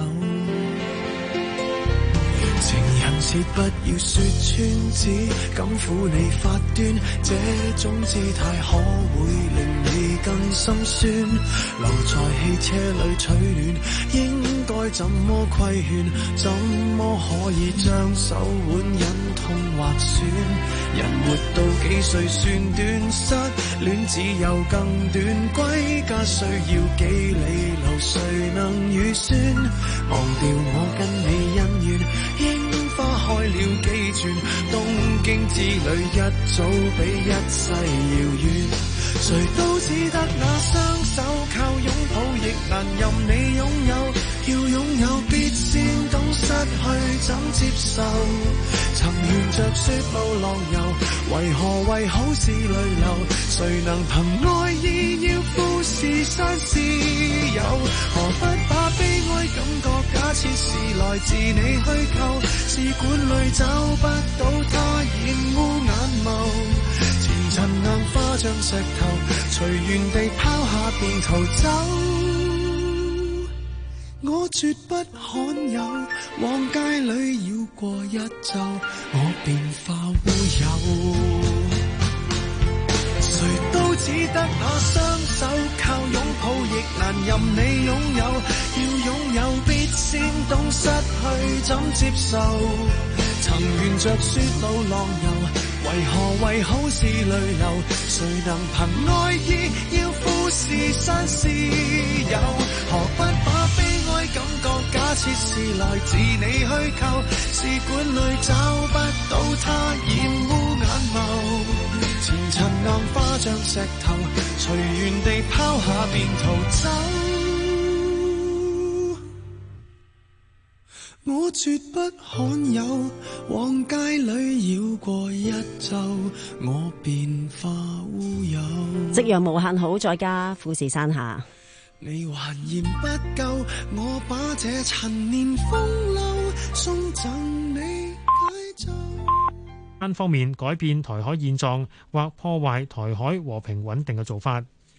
情人節不要說穿，只敢撫你發端，這種姿態可會令你更心酸。留在汽車裏取暖，應該怎麼規勸？怎麼可以將手腕忍痛劃損？人活到幾歲算短？失戀只有更短，歸家需要幾里路，誰能預算？忘掉我跟你恩怨，櫻花開了幾轉，東京之旅一早比一世遙遠。誰都只得那雙手，靠擁抱亦難任你擁有，要擁有必先懂失去怎接受。曾沿着雪路浪遊，為何為好事淚流？誰能憑愛意要富士山私有？何不把悲哀感覺假設是來自你虛構？試管裏找不到它，染污眼眸。前塵硬化像石頭，隨緣地拋下便逃走。我絕不罕有，往街裏繞過一晝，我便化烏有。誰都只得那雙手，靠擁抱亦難任你擁有，要擁有必先懂失去怎接受。曾沿着雪路浪遊，為何為好事淚流？誰能憑愛意要富士山私有？何不把悲哀感覺假設是來自你虛構？試管裏找不到它，染污眼眸。前塵硬化像石頭，隨緣地拋下便逃走。我絕不罕有，往街裏繞過一晝，我便化烏有。 夕陽無限好，再加富士山下。 你還嫌不夠，我把這陳年風流送贈你解咒。 單方面改變台海現狀或破壞台海和平穩定嘅做法。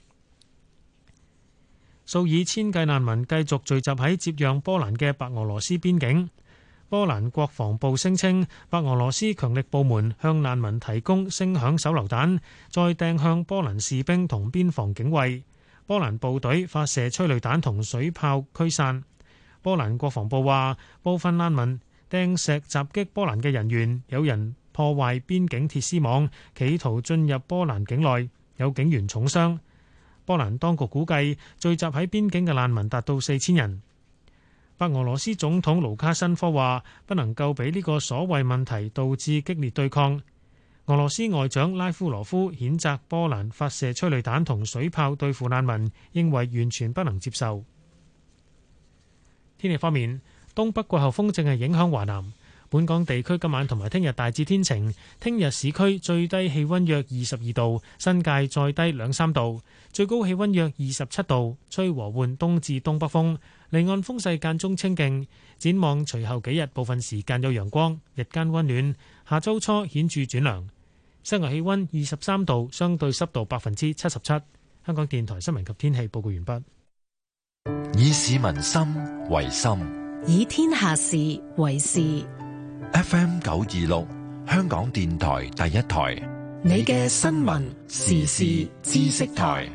數以千計難民繼續聚集喺接壤波蘭嘅白俄羅斯邊境。波蘭國防部聲稱，白俄羅斯強力部門向難民提供聲響手榴彈，再掟向波蘭士兵同邊防警衛。波蘭部隊發射催淚彈同水炮驅散。波蘭國防部話，部分難民掟石襲擊波蘭嘅人員，有人破壞邊境鐵絲網，企圖進入波蘭境內，有警員重傷。波蘭當局估計聚集喺邊境嘅難民達到四千人。白俄羅斯總統盧卡申科話：不能夠俾呢個所謂問題導致激烈對抗。俄羅斯外長拉夫羅夫譴責波蘭發射催淚彈同水炮對付難民，認為完全不能接受。天氣方面，東北季候風正係影響華南。 本港地區今晚同埋聽日大致天晴，聽日市區最低氣溫約二十二度，新界再低兩三度，最高氣溫約二十七度，吹和緩東至東北風，離岸風勢間中清勁。展望隨後幾日部分時間有陽光，日間溫暖，下周初顯著轉涼。室外氣溫二十三度，相對濕度百分之七十七。香港電台新聞及天氣報告完畢。 以市民心為心， 以天下事為事。 F M 九二六，香港電台第一台， 你嘅新聞時事知識台。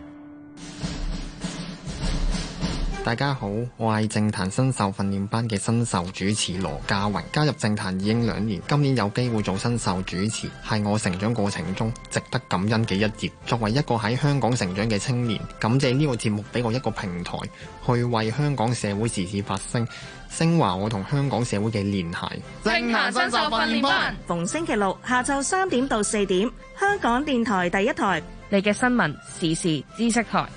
大家好，我係政壇新秀訓練班嘅新秀主持羅家榮，加入政壇已經兩年，今年有機會做新秀主持，係我成長過程中值得感恩嘅一頁。作為一個喺香港成長嘅青年，感謝呢個節目俾我一個平台，去為香港社會時事發聲，升華我同香港社會嘅聯繫。 政壇新秀訓練班， 逢星期六下晝三點到四點，香港電台第一台， 你嘅新聞時事知識台。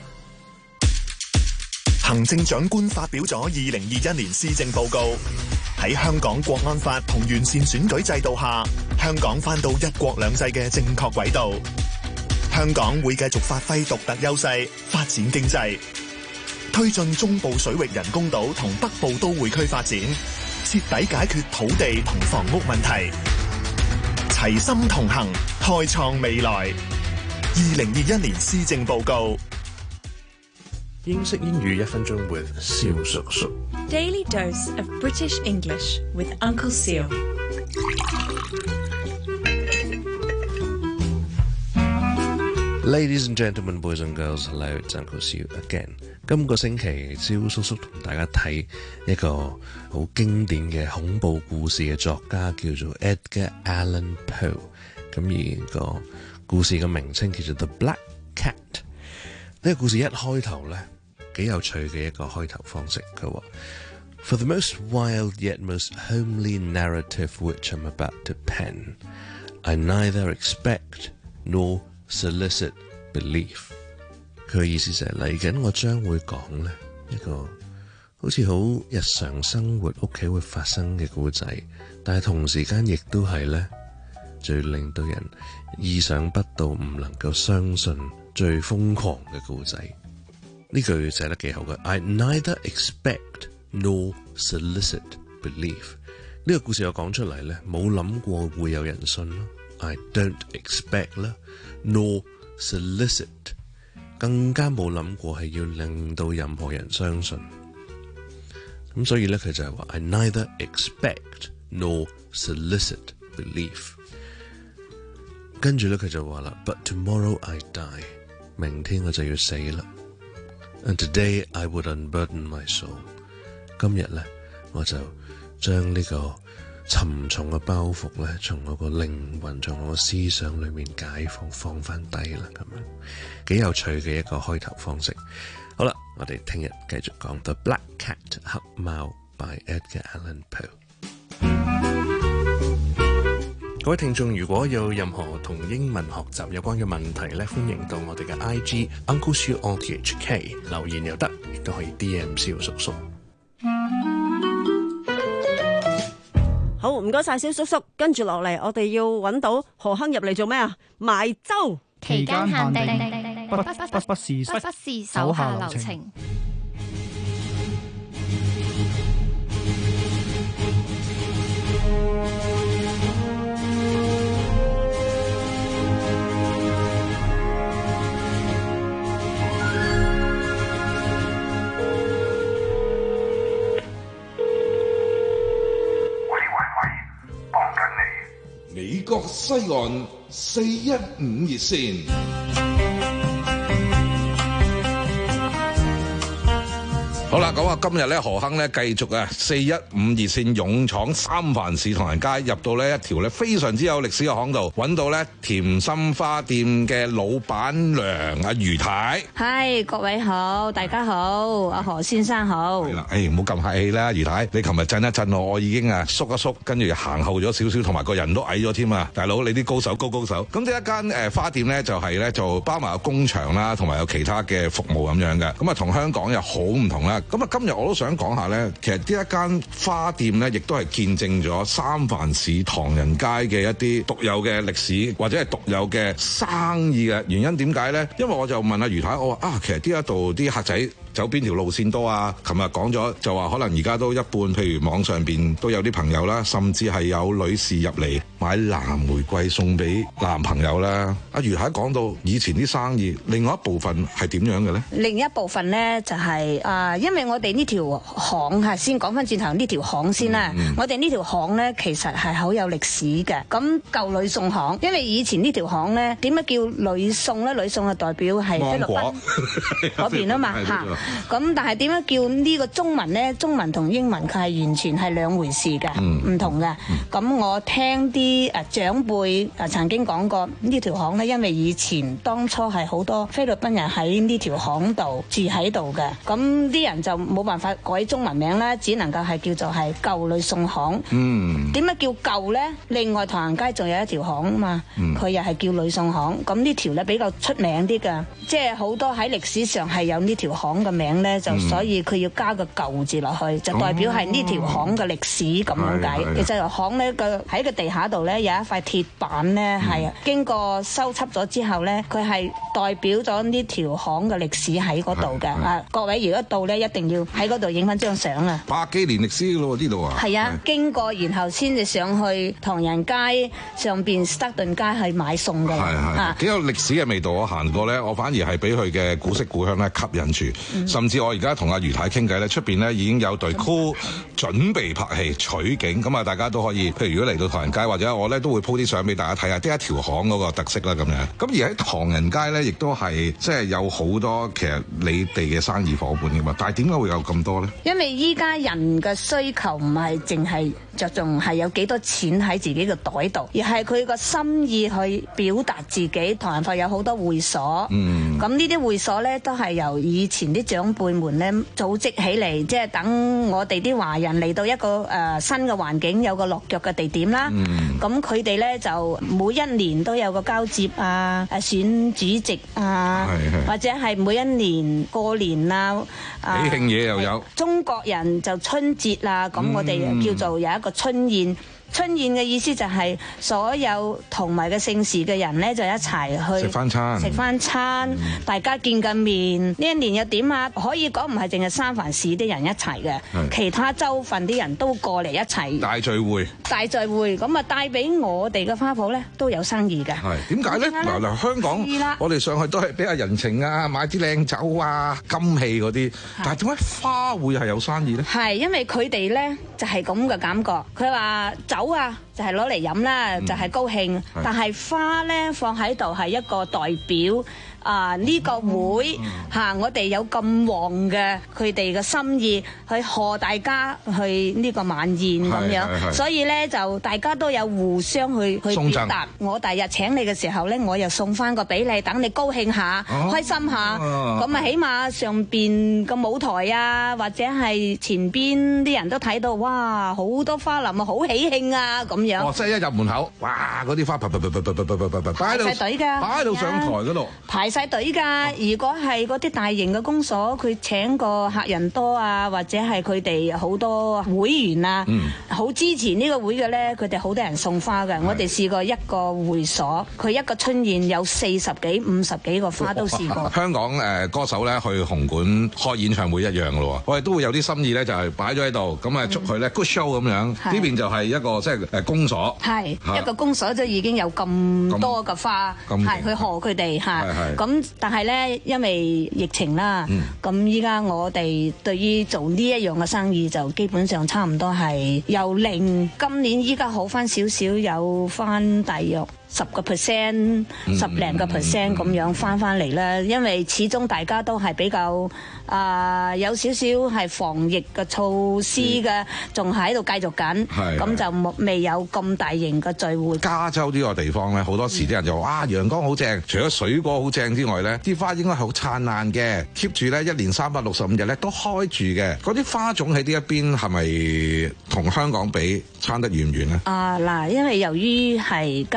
行政長官發表咗二零二一年施政報告，喺香港國安法同完善選舉制度下，香港返到一國兩制嘅正確軌道。香港會繼續發揮獨特優勢，發展經濟，推進中部水域人工島同北部都會區發展，徹底解決土地同房屋問題，齊心同行，開創未來。二零二一年施政報告。 英式英語一分鐘 with 蕭叔叔。 Daily dose of British English with Uncle Seal。 Ladies and gentlemen, boys and girls, hello, it's Uncle Seal again。今個星期，蕭叔叔同大家睇一個好經典嘅恐怖故事嘅作家，叫做 Edgar Allan Poe。咁而個故事嘅名稱叫做 The Black Cat。呢個故事一開頭呢，幾有趣嘅一個開頭方式。佢話 For the most wild yet most homely narrative which I'm about to pen, I neither expect nor solicit belief。佢嘅意思就係嚟緊我將會講呢一個好似好日常生活屋企會發生嘅故仔，但係同時間亦都係呢最令到人意想不到，唔能夠相信最瘋狂嘅故仔。呢句寫得幾好嘅 I neither expect nor solicit belief。呢個故事我講出嚟咧，冇諗過會有人信咯。I don't expect 啦 nor solicit， 更加冇諗過係要令到任何人相信。咁所以咧佢就係話 I neither expect nor solicit belief。跟住咧佢就話啦 But tomorrow I die， 明天我就要死啦。And today I would unburden my soul。 今日咧我就將呢個沉重嘅包袱咧，從我個靈魂，從我個思想裏面解放，放翻低啦。咁樣幾有趣嘅一個開頭方式。好啦，我哋聽日繼續講 The Black Cat 黑貓 by Edgar Allan Poe。各位聽眾，如果有任何同英文學習有關嘅問題咧，歡迎到我哋嘅 I G Uncle Siu O T H K 留言又得，亦都可以 D M 蕭叔叔。 好，唔該晒蕭叔叔。跟住落嚟，我哋要揾到何亨入嚟做咩啊？賣粥。 期間限定，不不不不是不是手下留情。 美國西岸四一五熱線。好啦，咁啊，今日咧何亨咧繼續啊四一五熱線勇闖三藩市唐人街，入到呢一條咧非常之有歷史嘅巷度，揾到咧甜心花店嘅老闆娘阿余太。 係，各位好，大家好，阿何先生好。 係啦，誒唔好咁客氣啦，余太，你琴日震一震我，我已經啊縮一縮，跟住又行後咗少少，同埋個人都矮咗添啊！大佬，你啲高手高高手。咁呢一間誒花店咧就係咧就包埋有工場啦，同埋有其他嘅服務咁樣嘅。咁啊同香港又好唔同啦。 咁啊，今日我都想講下咧，其實呢一間花店咧，亦都係見證咗三藩市唐人街嘅一啲獨有嘅歷史，或者係獨有嘅生意嘅原因點解咧？因為我就問阿余太，我話啊，其實呢一度啲客仔走邊條路線多啊？琴日講咗就話可能而家都一半，譬如網上邊都有啲朋友啦，甚至係有女士入嚟買藍玫瑰送俾男朋友啦。阿余太講到以前啲生意，另外一部分係點樣嘅咧？ 另一部分咧就係、是、啊、呃，因為我哋呢條巷係先講翻轉頭呢條巷先啦。嗯嗯、我哋呢條巷咧其實係好有歷史嘅。咁舊呂宋巷，因為以前呢條巷咧點解叫呂宋咧？呂宋係代表係菲律賓嗰邊啊嘛嚇。咁但係點樣叫呢個中文咧？中文同英文佢係完全係兩回事嘅，唔、嗯、同嘅。咁、嗯、我聽啲誒長輩誒曾經講過呢條巷咧，因為以前當初係好多菲律賓人喺呢條巷度住喺度嘅，咁啲人就冇辦法改中文名啦，只能夠係叫做係舊呂宋巷。嗯，點解叫舊咧？另外唐人街仲有一條巷啊嘛，佢又係叫呂宋巷。咁呢條咧比較出名啲嘅，即係好多喺歷史上係有呢條巷嘅名咧，就所以佢要加個舊字落去，就代表係呢條巷嘅歷史咁樣解。哦、其實條巷咧個喺個地下度咧有一塊鐵板咧，係、嗯、經過修葺咗之後咧，佢係代表咗呢條巷嘅歷史喺嗰度嘅。啊，各位如果到咧，一定要喺嗰度影翻張相啊！ 百幾年歷史咯，呢度啊！ 係啊，經過然後先至上去唐人街上邊斯特頓街去買餸嘅。係係，啊、 幾有歷史嘅味道。我行過咧，我反而係俾佢嘅古色古香咧吸引住，嗯、甚至我而家同阿余太傾偈咧，出邊咧已經有隊 crew 準備拍戲取景，咁啊大家都可以，譬如如果嚟到唐人街或者我咧都會 po 啲相俾大家睇下，呢一條巷嗰個特色啦咁樣。咁而喺唐人街咧，亦都係即係有好多其實你哋嘅生意伙伴噶嘛，但係點解會有咁多咧？ 因為依家人嘅需求唔係淨係着重係有幾多錢喺自己嘅袋度，而係佢個心意去表達自己。唐人埠有好多會所，嗯，咁呢啲會所咧都係由以前啲長輩們咧組織起嚟，即係等我哋啲華人嚟到一個誒、呃、新嘅環境，有個落腳嘅地點啦。咁佢哋咧就每一年都有個交接啊，誒選主席啊，或者係每一年過年啊， 喜慶嘢又有。 中國人就春節啦，咁我哋叫做有一個春宴。春宴嘅意思就係所有同埋嘅姓氏嘅人咧，就一齊去食翻餐， 食翻餐，嗯、大家見個面。呢一年又點啊？可以講唔係淨係三藩市啲人一齊嘅，其他州份啲人都過嚟一齊大聚會。 大聚會咁啊，帶俾我哋嘅花鋪咧都有生意嘅。 係點解咧？嗱嗱，香港我哋上去都係俾下人情啊，買啲靚酒啊、金器嗰啲，但係點解花會係有生意咧？ 係因為佢哋咧就係咁嘅感覺，佢話酒啊就係攞嚟飲啦，就係、是、高興。嗯、但係花咧放喺度係一個代表啊呢、這個會嚇、嗯啊，我哋有咁旺嘅佢哋嘅心意去賀大家去呢個晚宴咁樣，所以咧就大家都有互相去去表達。我第日請你嘅時候咧，我又送翻個俾你，等你高興下、哦、開心下。咁啊，起碼上邊個舞台啊，或者係前邊啲人都睇到，哇，好多花林啊，好喜慶啊咁樣。 哦，即係一入門口，哇，嗰啲花排排排排排排排排排擺喺度， 排隊㗎， 擺喺度上台嗰度， 排晒隊㗎。如果係嗰啲大型嘅公所，佢請個客人多啊，或者係佢哋好多會員啊，好、嗯、支持呢個會嘅咧，佢哋好多人送花㗎。我哋試過一個會所，佢一個春宴有四十幾、五十幾個花都試過。 香港誒歌手咧去紅館開演唱會一樣㗎咯，我哋都會有啲心意咧，就係擺咗喺度，咁啊祝佢咧 good show 咁樣。呢邊就係一個即係誒公所， 係一個公所就已經有咁多嘅花，係去賀佢哋嚇。咁但係咧，因為疫情啦，咁依家我哋對於做呢一樣嘅生意就基本上差唔多係由零，今年依家好翻少少，有翻大約十個 percent、十零個 percent 咁樣翻翻嚟啦。因為始終大家都係比較啊、呃、有少少係防疫嘅措施嘅，仲喺度繼續緊，咁就冇未有咁大型嘅聚會。 加州呢個地方咧，好多時啲人就話啊，陽光好正，除咗水果好正之外咧，啲花應該係好燦爛嘅 ，keep 住咧一年三百六十五日咧都開住嘅。嗰啲花種喺呢一邊係咪同香港比差得遠唔遠咧？ 啊嗱，因為由於係加州。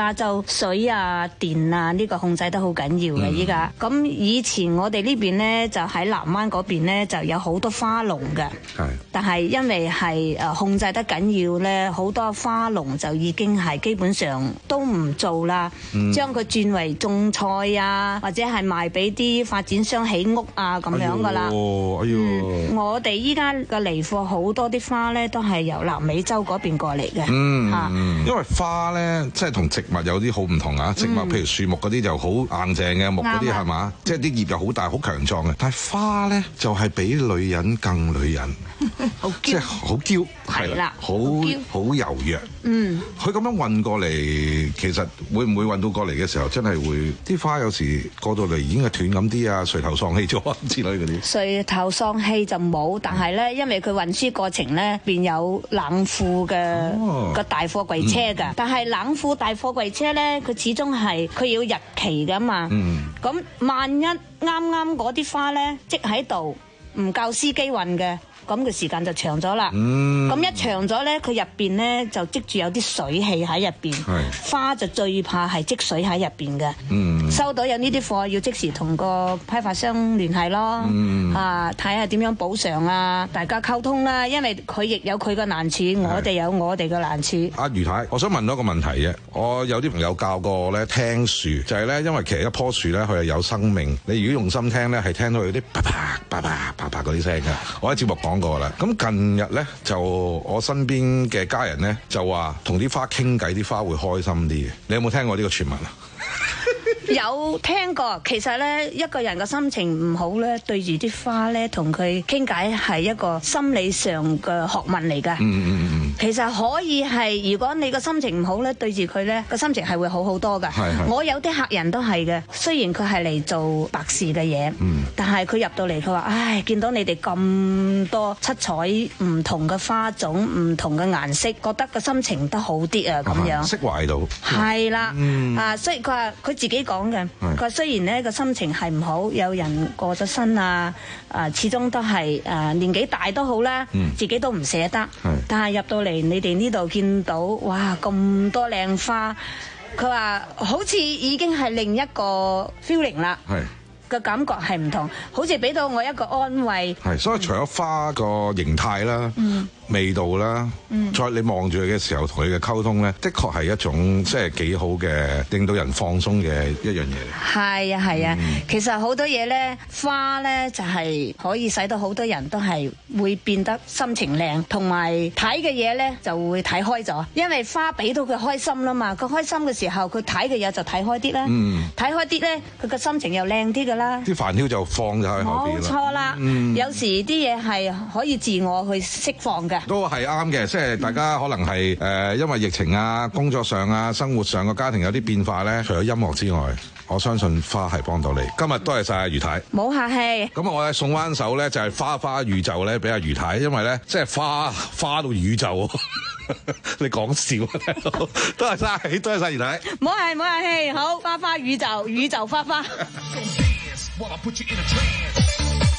水啊、電啊呢、呢個控制得好緊要嘅依家。咁、嗯、以前我哋呢邊呢，就喺南灣嗰邊呢，就有好多花農嘅，但係因為係誒控制得緊要呢，好多花農就已經係基本上都唔做啦，嗯、將佢轉為種菜啊，或者係賣俾啲發展商起屋啊咁樣噶啦。哦，哎呦！嗯、我哋依家嘅嚟貨好多啲花呢，都係由南美洲嗰邊過嚟嘅。 嗯， 啊、 因為花呢，即係同植物有啲好唔同啊。植物、嗯、譬如樹木嗰啲就好硬淨嘅，木嗰啲係嘛，即係啲葉又好大好強壯嘅。但係花呢，就係、是、比女人更女人， 好嬌即係好嬌，係啦，好好柔弱。嗯，佢咁樣運過嚟，其實會唔會運到過嚟嘅時候，真係會啲花有時過到嚟已經係斷咁啲啊，垂頭喪氣咗之類嗰啲。 垂頭喪氣就冇，但係咧，因為佢運輸過程咧，邊有冷庫嘅個大貨櫃車㗎。嗯、但係冷庫大貨櫃車咧，佢始終係佢要日期㗎嘛。嗯。咁萬一啱啱嗰啲花咧積喺度，唔夠司機運嘅。咁嘅時間就長咗啦，咁、嗯、一長咗咧，佢入邊咧就積住有啲水氣喺入邊，花就最怕係積水喺入邊嘅。嗯、收到有呢啲貨，要即時同個批發商聯繫咯，嗯、啊睇下點樣補償啊，大家溝通啦，因為佢亦有佢嘅難處，我哋有我哋嘅難處。阿余太，我想問多一個問題啫，我有啲朋友教過我咧聽樹，就係、是、咧，因為其實一棵樹咧佢係有生命，你如果用心聽咧，係聽到佢啲啪啪啪啪啪啪嗰啲聲嘅。我喺節目講過啦，咁近日咧就我身邊嘅家人咧就話同啲花傾偈，啲花會開心啲嘅。你有冇聽過呢個傳聞啊？ 有聽過，其實咧一個人嘅心情唔好咧，對住啲花咧同佢傾偈係一個心理上嘅學問嚟㗎。嗯嗯嗯。其實可以係，如果你個心情唔好咧，對住佢咧個心情係會好好多㗎。係係。我有啲客人都係嘅，雖然佢係嚟做白事嘅嘢，嗯，但係佢入到嚟佢話：唉，見到你哋咁多七彩唔同嘅花種、唔同嘅顏色，覺得個心情得好啲啊咁樣。釋懷到。係啦。嗯。啊，所以佢話佢自己講。講嘅，佢話雖然咧個心情係唔好，有人過咗身啊，啊始終都係誒、啊、年紀大都好啦，嗯、自己都唔捨得。但係入到嚟你哋呢度見到，哇咁多靚花，佢話好似已經係另一個 feeling 啦。個感覺係唔同，好似俾到我一個安慰。係，所以除咗花個形態啦、嗯、味道啦，嗯、再你望住佢嘅時候同佢嘅溝通咧，的確係一種即係幾好嘅，令到人放鬆嘅一樣嘢嚟。係啊係啊，嗯、其實好多嘢咧，花咧就係、是、可以使到好多人都係會變得心情靚，同埋睇嘅嘢咧就會睇開咗，因為花俾到佢開心啦嘛，佢開心嘅時候佢睇嘅嘢就睇開啲啦，睇、嗯、開啲咧佢個心情又靚啲嘅。啲煩囂就放咗喺後邊啦。冇錯啦，嗯、有時啲嘢係可以自我去釋放嘅。都係啱嘅，即係大家可能係誒、呃，因為疫情啊、工作上啊、生活上個家庭有啲變化咧，除咗音樂之外，我相信花係幫到你。今日多謝晒阿余太，冇客氣。咁啊，我咧送翻首咧就係、是、花花宇宙咧俾阿余太，因為咧即係花花到宇宙。你講笑啊！多謝晒，多謝晒余太。冇客氣，冇客氣。好，花花宇宙，宇宙花花。While I put you in a trance.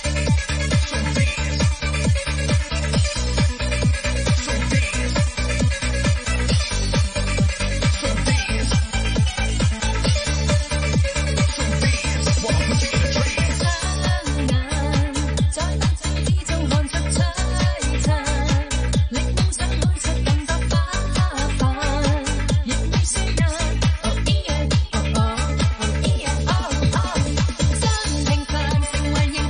So dance. So dance. So dance. So dance. While I put you in a trance. 在不經意中看出璀璨，令夢想每出更多花瓣，亦未輸壓。Oh yeah, oh oh, oh yeah, oh oh。平凡成為形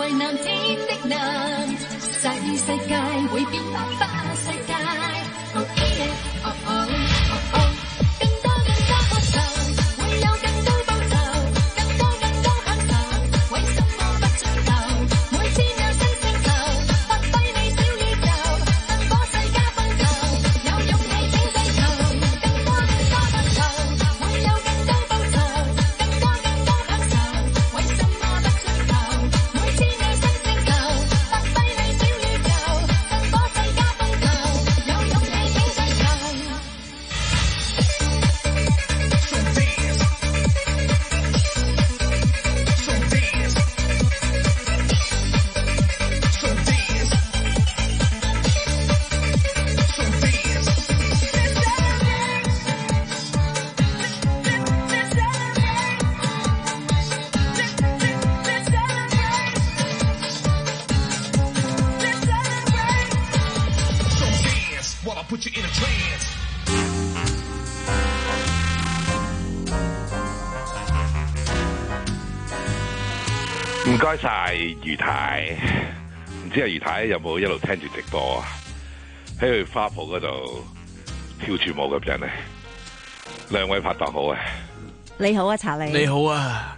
在藍天的藍，細世界會變花花世界。Oh yeah, oh oh, oh oh， 更多更多報酬，會有更高報酬，更多更多享受，為什麼不追求？每天有新星球，發揮你小宇宙，振火世界風頭，有勇氣拯地球。更多更多報酬，會有更高報酬，更多更多享受，為什麼不追求？每天有新星球，發揮你小宇宙，振火世界風頭，有勇氣拯地球。 唔該晒余太，唔知阿余太有冇一路聽住直播啊？喺佢花圃嗰度跳住舞咁樣咧，兩位拍檔好啊！ 你好啊，查理。 你好啊，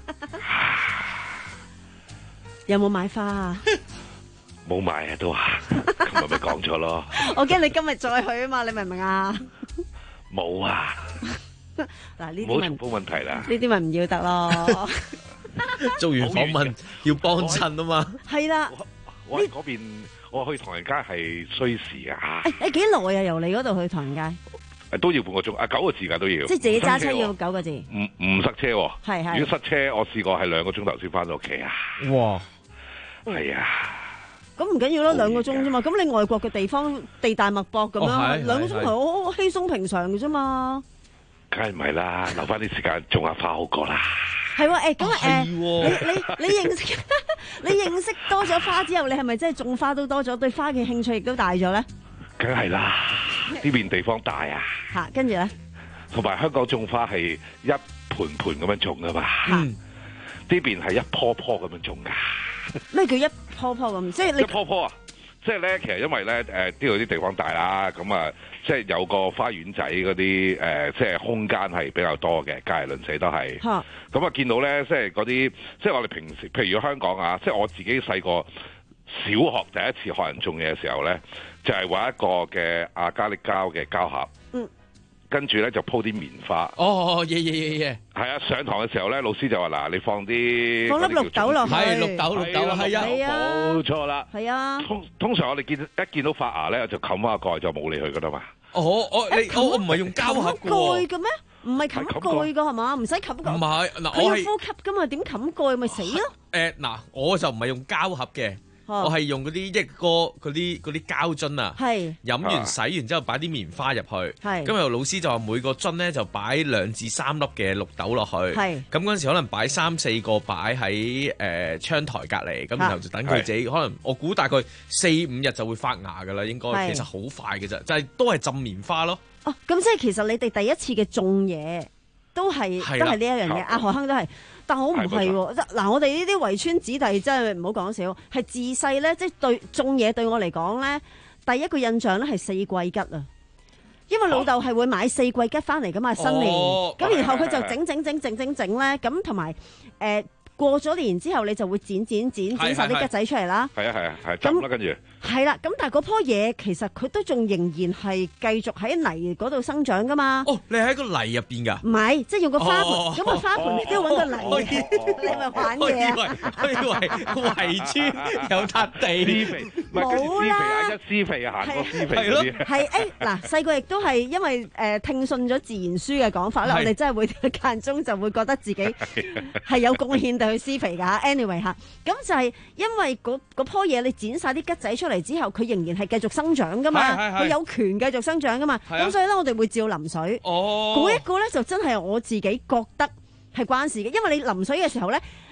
有冇買花啊？ 冇買啊，都話琴日咪講咗咯。 我驚你今日再去啊嘛，你明唔明啊？ 冇啊！ 嗱，呢啲唔好咪重複問題啦。 呢啲咪唔要得咯。 做完訪問要幫襯啊嘛。 係啦， 我喺嗰邊，我去唐人街係需時啊。 誒誒幾耐啊？由你嗰度去唐人街？ 誒都要半個鐘，啊九個時間都要。 即係自己揸車要九個字。 唔唔塞車喎。 係係。 如果塞車，我試過係兩個鐘頭先翻到屋企啊。 哇！ 係啊。 咁唔緊要啦，兩個鐘啫嘛。咁你外國嘅地方地大物博咁樣， 哦係兩個鐘係頭好稀鬆平常嘅啫嘛。 梗係唔係啦，留翻啲時間種下花好過啦。 係喎，誒咁啊誒，你喎你你認識你認識多咗花之後，你係咪真係種花都多咗，對花嘅興趣亦都大咗咧？ 梗係啦，呢邊地方大啊， 嚇，跟住咧， 同埋香港種花係一盆盆咁樣種噶嘛， 嗯， 呢邊係一棵棵咁樣種噶。 咩叫一棵棵咁？即係你一棵棵啊！即係咧，其實因為咧，誒呢度啲地方大啦，咁啊，即係有個花園仔嗰啲誒，即係空間係比較多嘅，隔籬鄰舍都係。 嚇！ 咁啊，見到咧，即係嗰啲，即係我哋平時，譬如如果香港啊，即係我自己細個小學第一次學人種嘢嘅時候咧，就係畫一個嘅亞加力膠嘅膠盒。 嗯。 跟住咧就鋪啲棉花。 哦，耶耶耶耶！ 係啊，上堂嘅時候咧，老師就話嗱，你放啲放粒綠豆落去， 係綠豆綠豆係啊， 係啊， 冇錯啦。 係啊。 通通常我哋見一見到發芽咧，就冚翻個蓋就冇理佢噶啦嘛。 哦，我你我我唔係用膠盒嘅蓋嘅咩？唔係冚蓋噶係嘛？唔使冚蓋。 唔係嗱， 佢要我係呼吸噶嘛？點冚蓋咪死咯？ 誒嗱，我就唔係用膠盒嘅。我係用嗰啲益哥嗰啲嗰啲膠樽啊，飲完洗完之後擺啲棉花入去，咁又老師就話每個樽咧就擺兩至三粒嘅綠豆落去，咁嗰陣時可能擺三四個擺喺誒窗台隔離，咁然後就等佢自己可能我估大概四五日就會發芽㗎啦，應該其實好快嘅啫，就係都係浸棉花咯。 哦，咁即係其實你哋第一次嘅種嘢都係都係呢一樣嘢，阿何亨都係。但我唔係喎，嗱我哋呢啲圍村子弟真係唔好講笑，係自細咧，即係對種嘢對我嚟講咧，第一個印象咧係四季桔啊，因為老豆係會買四季桔翻嚟噶嘛新年，咁、哦、然後佢就整整整整整整咧，咁同埋誒過咗年之後你就會剪剪剪剪晒啲桔仔出嚟啦， 係啊係啊係咁啦跟住。 係啦，咁但係嗰棵嘢其實佢都仲仍然係繼續喺泥嗰度生長噶嘛。 哦，你喺個泥入邊㗎？ 唔係，即係用個花盆，咁個、 哦、 花盆你都要揾個泥嘅，你咪玩嘢啊！ 我以為圍村有笪地， 冇啦， 一施肥啊，行過施肥嗰啲。 係誒嗱，細個亦都係因為誒、呃、聽信咗自然書嘅講法啦，我哋真係會間中就會覺得自己係有貢獻地去施肥㗎。anyway 嚇，咁就係因為嗰嗰棵嘢你剪晒啲桔仔出嚟之後，佢仍然係繼續生長噶嘛，佢有權繼續生長噶嘛，咁所以咧我哋會照淋水。哦，嗰一個咧就真係我自己覺得係關事嘅，因為你淋水嘅時候咧，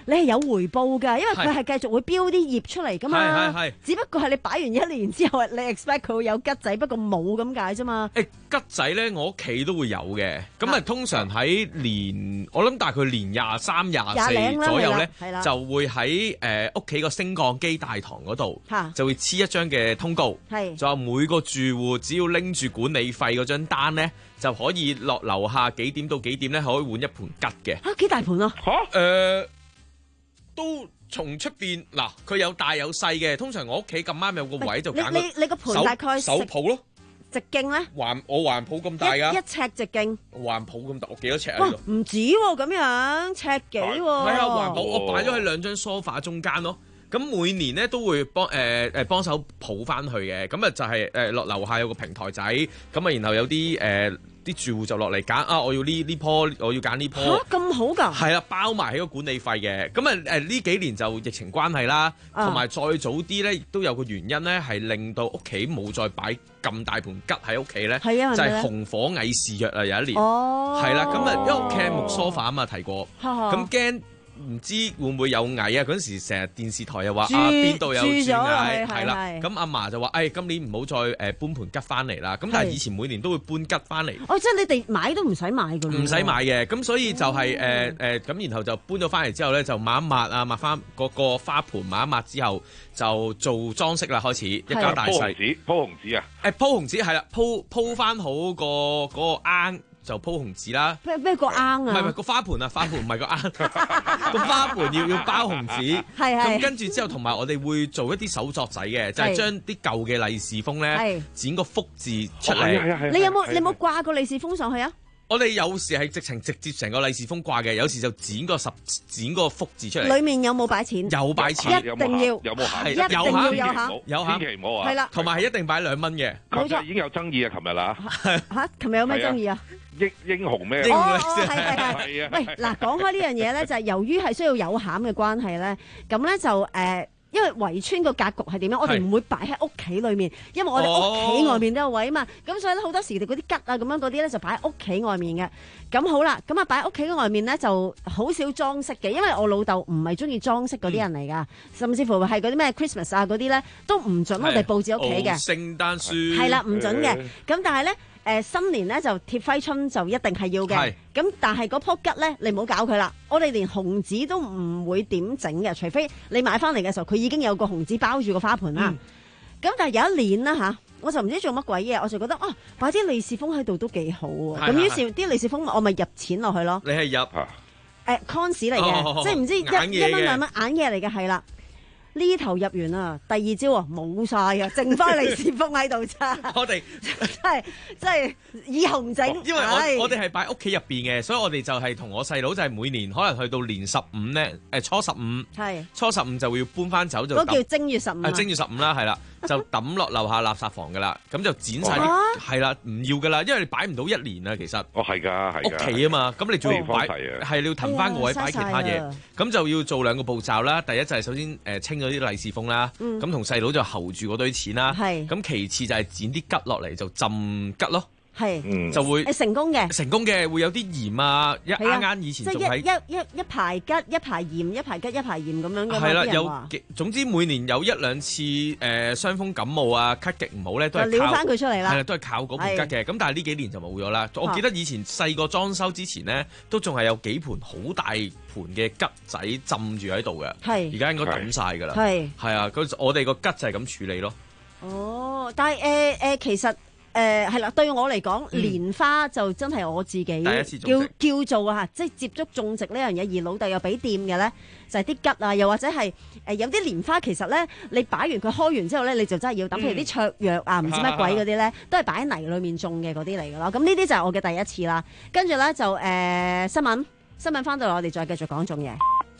你係有回報㗎，因為佢係繼續會標啲葉出嚟㗎嘛。 係係係。 只不過係你擺完一年之後，你 expect 佢會有桔仔，不過冇咁解啫嘛。 誒桔仔咧，我屋企都會有嘅。咁啊，通常喺年，我諗大概年廿三、廿四左右咧，就會喺誒屋企個升降機大堂嗰度，就會黐一張嘅通告，就話每個住戶只要拎住管理費嗰張單咧，就可以落樓下幾點到幾點咧，可以換一盤桔嘅。 嚇幾大盤啊？ 嚇誒都。從出邊嗱，佢有大有細嘅。通常我屋企咁啱有個位就揀個你你個盤大概手抱咯， 直徑咧？ 環我環抱咁大㗎， 一尺直徑。 環抱咁大，我幾多尺啊？ 哇，唔止喎，咁樣尺幾喎？ 係啊，環抱我擺咗喺兩張梳化中間咯。咁每年咧都會幫誒誒幫手抱翻去嘅。咁啊就係誒落樓下有個平台仔，咁啊然後有啲誒啲住戶就落嚟揀啊，我要呢呢棵，我要揀呢棵。 嚇咁好㗎？ 係啦，包埋喺個管理費嘅。咁啊誒呢幾年就疫情關係啦，同埋再早啲咧，亦都有個原因咧，係令到屋企冇再擺咁大盤桔喺屋企咧，就係紅火蟻肆虐啊！有一年，係啦，咁啊因為屋企係木梳化啊嘛，提過，咁驚。唔知會唔會有蟻啊？嗰陣時成日電視台又話啊邊度有蛀蟻，係啦。咁阿嫲就話：誒今年唔好再誒搬盤桔翻嚟啦。咁但係以前每年都會搬桔翻嚟。 哦，即係你哋買都唔使買㗎啦。 唔使買嘅，咁所以就係誒誒咁，然後就搬咗翻嚟之後咧，就抹一抹啊，抹翻嗰個花盆抹一抹之後，就做裝飾啦。開始一家大細。鋪紅紙，鋪紅紙啊！誒鋪紅紙係啦，鋪鋪翻好個嗰個罌。就鋪紅紙啦， 咩咩個罌啊？唔係唔係個花盆啊，花盆唔係個罌，個花盆要要包紅紙。 係係。 咁跟住之後，同埋我哋會做一啲手作仔嘅，就係將啲舊嘅利是封咧，剪個福字出嚟。 你有冇你有冇掛個利是封上去啊？ 我哋有時係直情直接成個利是封掛嘅，有時就剪個十剪個福字出嚟。 裡面有冇擺錢？ 有擺錢， 一定要有冇餡？ 一定要有餡， 有餡， 千祈唔好啊！ 係啦， 同埋係一定擺兩蚊嘅。 冇錯， 已經有爭議啊！琴日啦嚇，琴日有咩爭議啊？ 英英雄咩？ 哦哦，係係係。喂，嗱，講開呢樣嘢咧，就係由於係需要有餡嘅關係咧，咁咧就誒。因為圍村個格局係點樣？我哋唔會擺喺屋企裏面，因為我哋屋企外面都有位啊嘛。咁、哦、所以咧好多時嗰啲桔啊咁樣嗰啲咧就擺喺屋企外面嘅。咁好啦，咁啊擺喺屋企外面咧就好少裝飾嘅，因為我老豆唔係中意裝飾嗰啲人嚟噶，嗯、甚至乎係嗰啲咩 Christmas 啊嗰啲咧都唔準我哋佈置屋企嘅。 聖誕樹係啦，唔準嘅。咁但係咧。誒、呃、新年咧就貼揮春就一定係要嘅，咁但係嗰樖桔咧你唔好搞佢啦，我哋連紅紙都唔會點整嘅，除非你買翻嚟嘅時候佢已經有個紅紙包住個花盆啦。咁、嗯、但係有一年啦嚇，我就唔知做乜鬼嘢，我就覺得啊擺啲利是封喺度都幾好喎，咁於是啲利是封我咪入錢落去咯。 你係入啊？ 誒 cons 嚟嘅，即係唔知一一蚊兩蚊硬嘢嚟嘅，係啦。呢頭入完啊，第二招啊冇晒啊，剩翻利是封喺度咋。 我哋真係真係以紅整， 因為我我哋係擺屋企入邊嘅，所以我哋就係同我細佬就係每年可能去到年十五咧，誒初十五，係初十五就會要搬翻走就。 嗰叫正月十五。 啊，正月十五啦，係啦，就抌落樓下垃圾房噶啦，咁就剪晒啲，係啦，唔要噶啦，因為你擺唔到一年啊，其實。 哦，係㗎，係㗎。屋企啊嘛，咁你仲要擺，係你要騰翻個位擺其他嘢，咁就要做兩個步驟啦。第一就係首先誒清咗啲利是封啦，咁同細佬就候住嗰堆錢啦，咁其次就係剪啲桔落嚟就浸桔咯。係，就會成功嘅， 成功嘅會有啲鹽啊，一啱啱以前仲喺一一一排桔一排鹽，一排桔一排鹽咁樣嘅。 係啦，有總之每年有一兩次誒傷風感冒啊，咳極唔好咧，都係撩翻佢出嚟啦。 係啦，都係靠嗰盤桔嘅。咁但係呢幾年就冇咗啦。我記得以前細個裝修之前咧，都仲係有幾盤好大盤嘅桔仔浸住喺度嘅。係，而家應該抌晒㗎啦。係，係啊，我哋個桔就係咁處理咯。 哦，但係誒誒，其實。誒係啦，對我嚟講，嗯、蓮花就真係我自己叫叫做啊，即係接觸種植呢樣嘢，而老豆又俾掂嘅咧，就係啲桔啊，又或者係誒、呃、有啲蓮花，其實咧你擺完佢開完之後咧，你就真係要抌，嗯、譬如啲芍藥啊，唔知乜鬼嗰啲咧，都係擺喺泥裡面種嘅嗰啲嚟嘅咯。咁呢啲就係我嘅第一次啦。跟住咧就誒、呃、新聞，新聞翻到嚟我哋再繼續講種嘢。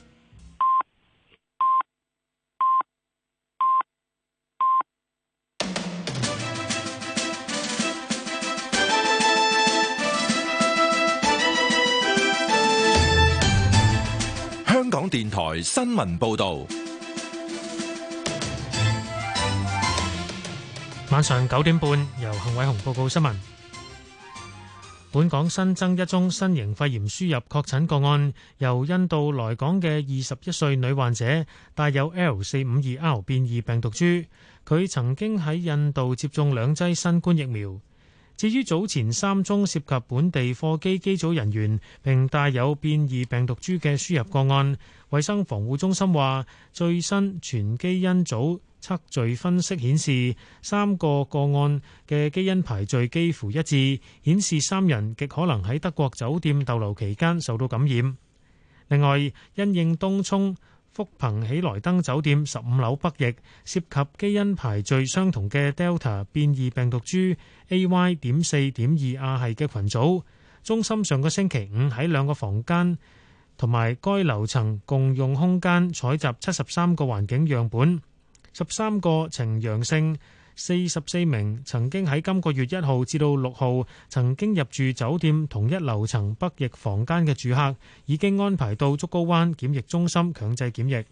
香港電台新聞報道， 晚上九點半由幸偉雄報告新聞。 本港新增一宗新型肺炎輸入確診個案，由印度來港嘅二十一歲女患者帶有 L 四五二 R 變異病毒株，佢曾經喺印度接種兩劑新冠疫苗。至於早前三宗涉及本地貨機機組人員並帶有變異病毒株嘅輸入個案，衛生防護中心話最新全基因組測序分析顯示，三個個案嘅基因排序幾乎一致，顯示三人極可能喺德國酒店逗留期間受到感染。另外，因應東涌福朋喜來登酒店十五樓北翼涉及基因排序相同嘅 Delta 變異病毒株 A Y 點四點二亞系嘅群組，中心上個星期五喺兩個房間同埋該樓層共用空間採集七十三個環境樣本，十三個呈陽性，四十四名曾經喺今個月一號至到六號曾經入住酒店同一樓層北翼房間嘅住客，已經安排到竹篙灣檢疫中心強制檢疫。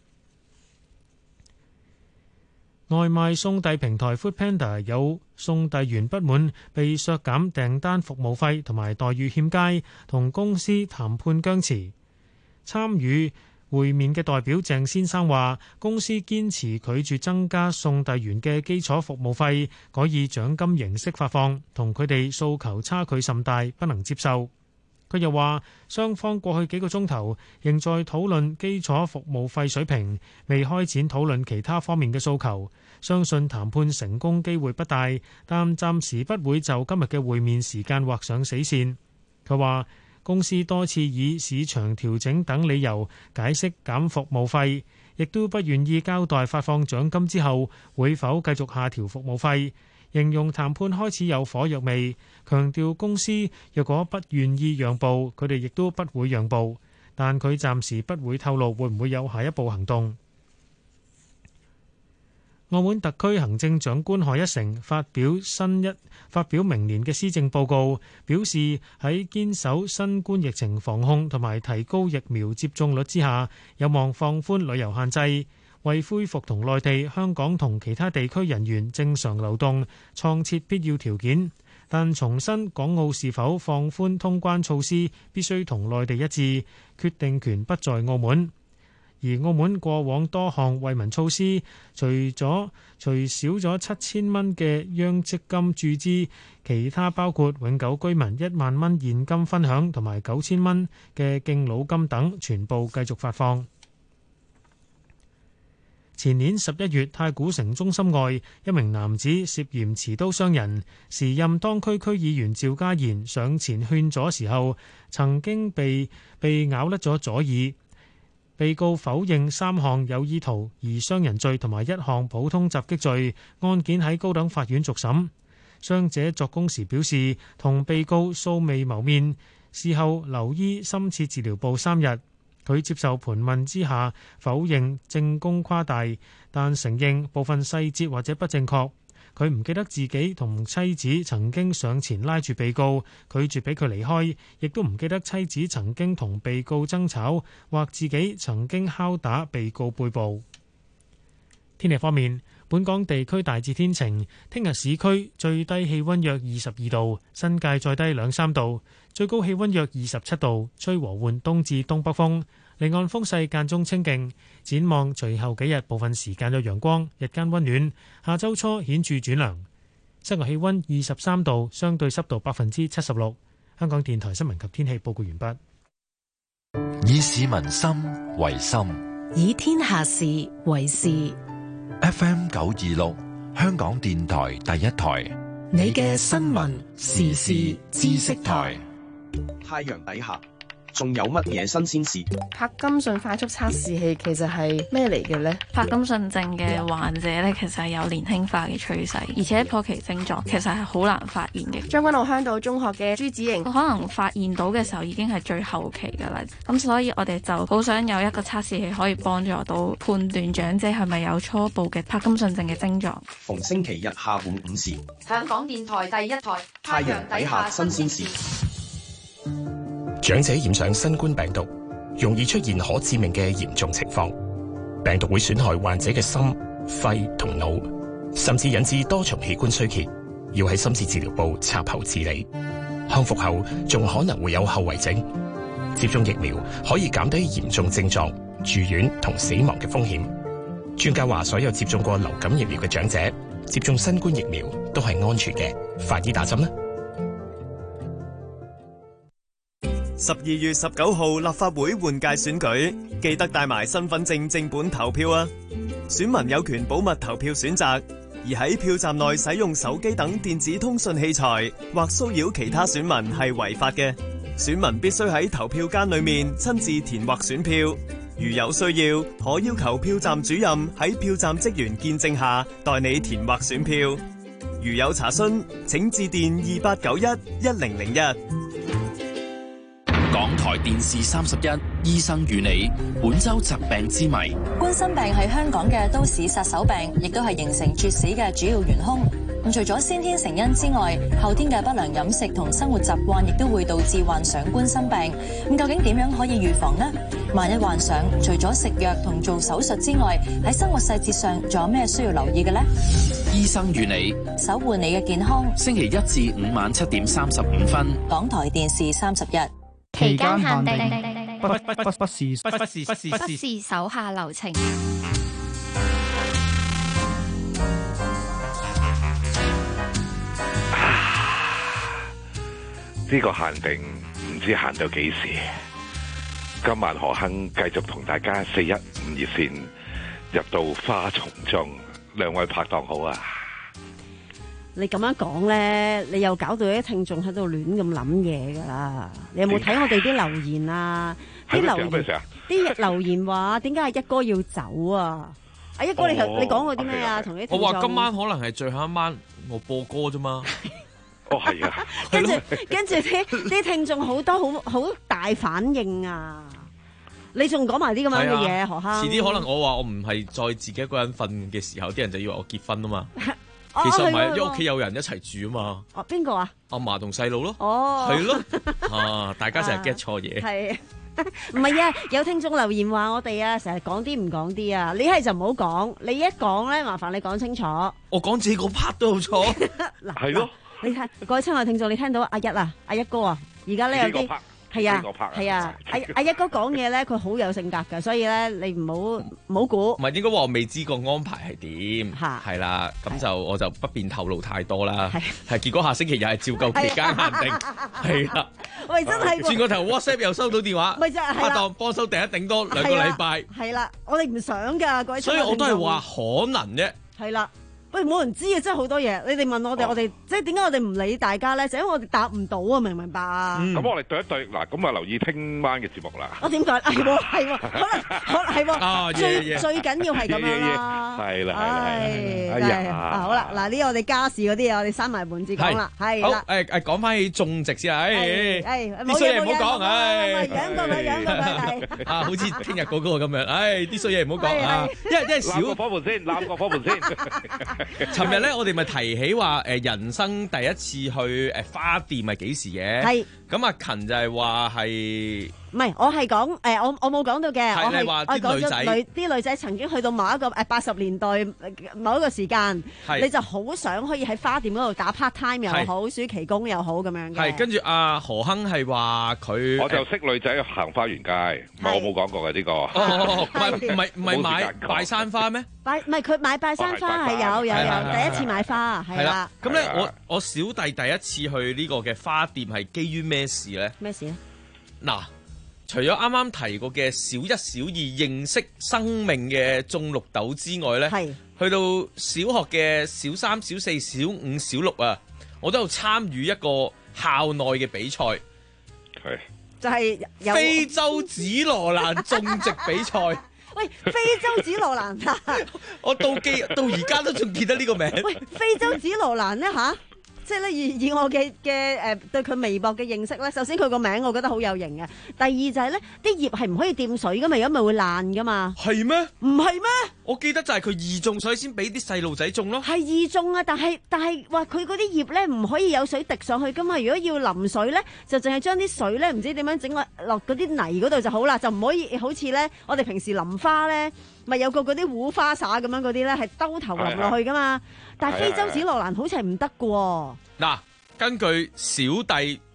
外賣送遞平台 Foodpanda 有送遞員不滿被削減訂單服務費同埋待遇欠佳，同公司談判僵持。參與會面嘅代表鄭先生話，公司堅持拒絕增加送遞員嘅基礎服務費，改以獎金形式發放，同佢哋訴求差距甚大，不能接受。佢又話，雙方過去幾個鐘頭仍在討論基礎服務費水平，未開展討論其他方面嘅訴求，相信談判成功機會不大，但暫時不會就今日嘅會面時間畫上死線。佢話，公司多次以市場調整等理由解釋減服務費，亦都不願意交代發放獎金之後會否繼續下調服務費，形容談判開始有火藥味，強調公司若果不願意讓步，佢哋亦都不會讓步，但佢暫時不會透露會唔會有下一步行動。澳門特區行政長官賀一誠發表新一發表明年嘅施政報告，表示喺堅守新冠疫情防控同埋提高疫苗接種率之下，有望放寬旅遊限制，為恢復同內地、香港同其他地區人員正常流動創設必要條件。但重申港澳是否放寬通關措施，必須同內地一致，決定權不在澳門。而澳門過往多項惠民措施，除咗除少咗七千蚊嘅央積金注資，其他包括永久居民一萬蚊現金分享同埋九千蚊嘅敬老金等，全部繼續發放。前年十一月，太古城中心外一名男子涉嫌持刀傷人，時任當區區議員趙家賢上前勸阻時候，曾經被被咬甩咗左耳。被告否認三項有意圖而傷人罪同埋一項普通襲擊罪，案件喺高等法院續審。傷者作供時表示，同被告素未謀面，事後留醫深切治療部三日。佢接受盤問之下否認證供誇大，但承認部分細節或者不正確。佢唔記得自己同妻子曾經上前拉住被告，拒絕俾佢離開，亦都唔記得妻子曾經同被告爭吵，或自己曾經敲打被告背部。天氣方面，本港地區大致天晴，聽日市區最低氣溫約二十二度，新界再低兩三度，最高氣溫約二十七度，吹和緩東至東北風。離岸風勢間中清勁，展望隨後幾日部分時間有陽光，日間溫暖。下周初顯著轉涼，室外氣溫二十三度，相對濕度百分之七十六。香港電台新聞及天氣報告完畢。 以市民心為心， 以天下事為事。 F M 九二六，香港電台第一台， 你嘅新聞時事知識台。 太陽底下仲有乜嘢新鮮事？ 柏金遜快速測試器其實係咩嚟嘅呢？ 柏金遜症嘅患者咧，其實係有年輕化嘅趨勢，而且初期症狀其實係好難發現嘅。 將軍澳香島中學嘅朱子瑩， 可能發現到嘅時候已經係最後期噶啦。咁所以我哋就好想有一個測試器可以幫助到判斷長者係咪有初步嘅柏金遜症嘅症狀。 逢星期日下午五時， 香港電台第一台， 太陽底下新鮮事。 長者染上新冠病毒，容易出現可致命嘅嚴重情況。病毒會損害患者嘅心、肺同腦，甚至引致多重器官衰竭，要喺深切治療部插喉治理。 康復後仲可能會有後遺症。接種疫苗可以減低嚴重症狀、住院同死亡嘅風險。專家話，所有接種過流感疫苗嘅長者接種新冠疫苗都係安全嘅。快啲打針啦！ 十二月十九號立法會換屆選舉，記得帶埋身份證正本投票啊！選民有權保密投票選擇，而喺票站內使用手機等電子通訊器材或騷擾其他選民係違法嘅。選民必須喺投票間裏面親自填劃選票，如有需要，可要求票站主任喺票站職員見證下代你填劃選票。如有查詢，請致電二八九一一零零一。 港台電視三十一，醫生與你，本周疾病之謎。 冠心病係香港嘅都市殺手病，亦都係形成猝死嘅主要元兇。咁除咗先天成因之外，後天嘅不良飲食同生活習慣亦都會導致患上冠心病。咁究竟點樣可以預防呢？萬一患上，除咗食藥同做手術之外，喺生活細節上仲有咩需要留意嘅呢？ 醫生與你， 守護你嘅健康。 星期一至五晚七點三十五分， 港台電視三十一。 期間限定，不不不不是不不是不是不是手下留情。 呢個限定唔知限到幾時？今晚何亨繼續同大家四一五熱線入到花叢中，兩位拍檔好啊！ 你咁樣講咧，你又搞到啲聽眾喺度亂咁諗嘢噶啦！你有冇睇我哋啲留言啊？啲留言啲留言話點解阿一哥要走啊？阿一哥你你講過啲咩啊？同啲聽眾我話今晚可能係最後一晚，我播歌啫嘛。 哦，係啊， 跟住跟住啲啲聽眾好多好好大反應啊！你仲講埋啲咁樣嘅嘢，何坑？ 遲啲可能我話我唔係再自己一個人瞓嘅時候，啲人就以為我結婚啊嘛。 哦、 其實唔係，因為屋企有人一齊住啊嘛。 哦，邊個啊？ 阿嫲同細路咯。 哦， 係咯。啊，大家成日 get 錯嘢。 係、啊，唔係啊？有聽眾留言話我哋啊，成日講啲唔講啲啊。你係就唔好講，你一講咧，麻煩你講清楚。 我講自己個 part 都好錯。 嗱， 係咯。 你睇各位親愛聽眾，你聽到阿一啊，阿一哥啊，而家咧有啲係啊，係啊，阿阿一哥講嘢咧，佢好有性格㗎，所以咧你唔好唔好估。唔係應該話我未知個安排係點，係啦，咁就我就不便透露太多啦。係結果下星期又係照舊期間限定，係啦。 喂，真係轉個頭 WhatsApp 又收到電話， 咪就係拍檔幫手訂一頂多兩個禮拜。 係啦，我哋唔想㗎，各位。 所以我都係話可能啫。 係啦。喂，冇人知啊！真係好多嘢，你哋問我哋，哦、我哋即係點解我哋唔理大家咧？就因為我哋答唔到啊！明唔明白啊？ 咁、嗯、我哋對一對嗱，咁啊留意聽晚嘅節目啦。 我點解？係喎，係喎，可能可能係喎。最最緊要係咁樣啦。係啦，係啦，哎呀！啊，好啦，嗱呢個我哋家事嗰啲嘢，我哋閂埋門至講啦。係啦。 好誒誒，講翻起種植先啊！誒誒， 啲衰嘢唔好講，唉， 養過佢，養過佢， 啊，好似聽日嗰個咁樣，唉，啲衰嘢唔好講啊！因為因為少攬個火盆先，攬個火盆先。 尋日咧，我哋咪提起話誒人生第一次去誒花店係幾時嘅？ 係咁阿勤就係話係唔係？我係講誒，我我冇講到嘅。 係你話啲女仔， 女啲女仔曾經去到某一個誒八十年代某一個時間，你就好想可以喺花店嗰度打 part time 又好，暑期工又好咁樣嘅。 係跟住阿何亨係話佢， 我就識女仔行花園街，唔係我冇講過嘅呢個。 哦，唔係唔係唔係買拜山花咩？ 拜唔係佢買拜山花係有有有第一次買花係啦。 咁咧我我小弟第一次去呢個嘅花店係基於咩事咧？ 咩事咧？ 嗱，除咗啱啱提過嘅小一小二認識生命嘅種綠豆之外咧，係去到小學嘅小三、小四、小五、小六啊，我都有參與一個校內嘅比賽， 係就係有非洲紫羅蘭種植比賽。 喂，非洲紫羅蘭啊！ 我到記到而家都仲記得呢個名。 喂，非洲紫羅蘭咧吓？即係咧，以以我嘅嘅誒對佢微博嘅認識咧，首先佢個名我覺得好有型嘅。第二就係咧，啲葉係唔可以掂水噶嘛，如果咪會爛噶嘛。 係咩？ 唔係咩？ 我記得就係佢易種，所以先俾啲細路仔種咯。 係易種啊，但係但係話佢嗰啲葉咧唔可以有水滴上去噶嘛。如果要淋水咧，就淨係將啲水咧唔知點樣整落落嗰啲泥嗰度就好啦，就唔可以好似咧我哋平時淋花咧，咪有個嗰啲糊花灑咁樣嗰啲咧係兜頭淋落去噶嘛。但係非洲紫羅蘭好似係唔得嘅喎。 嗱，根據小弟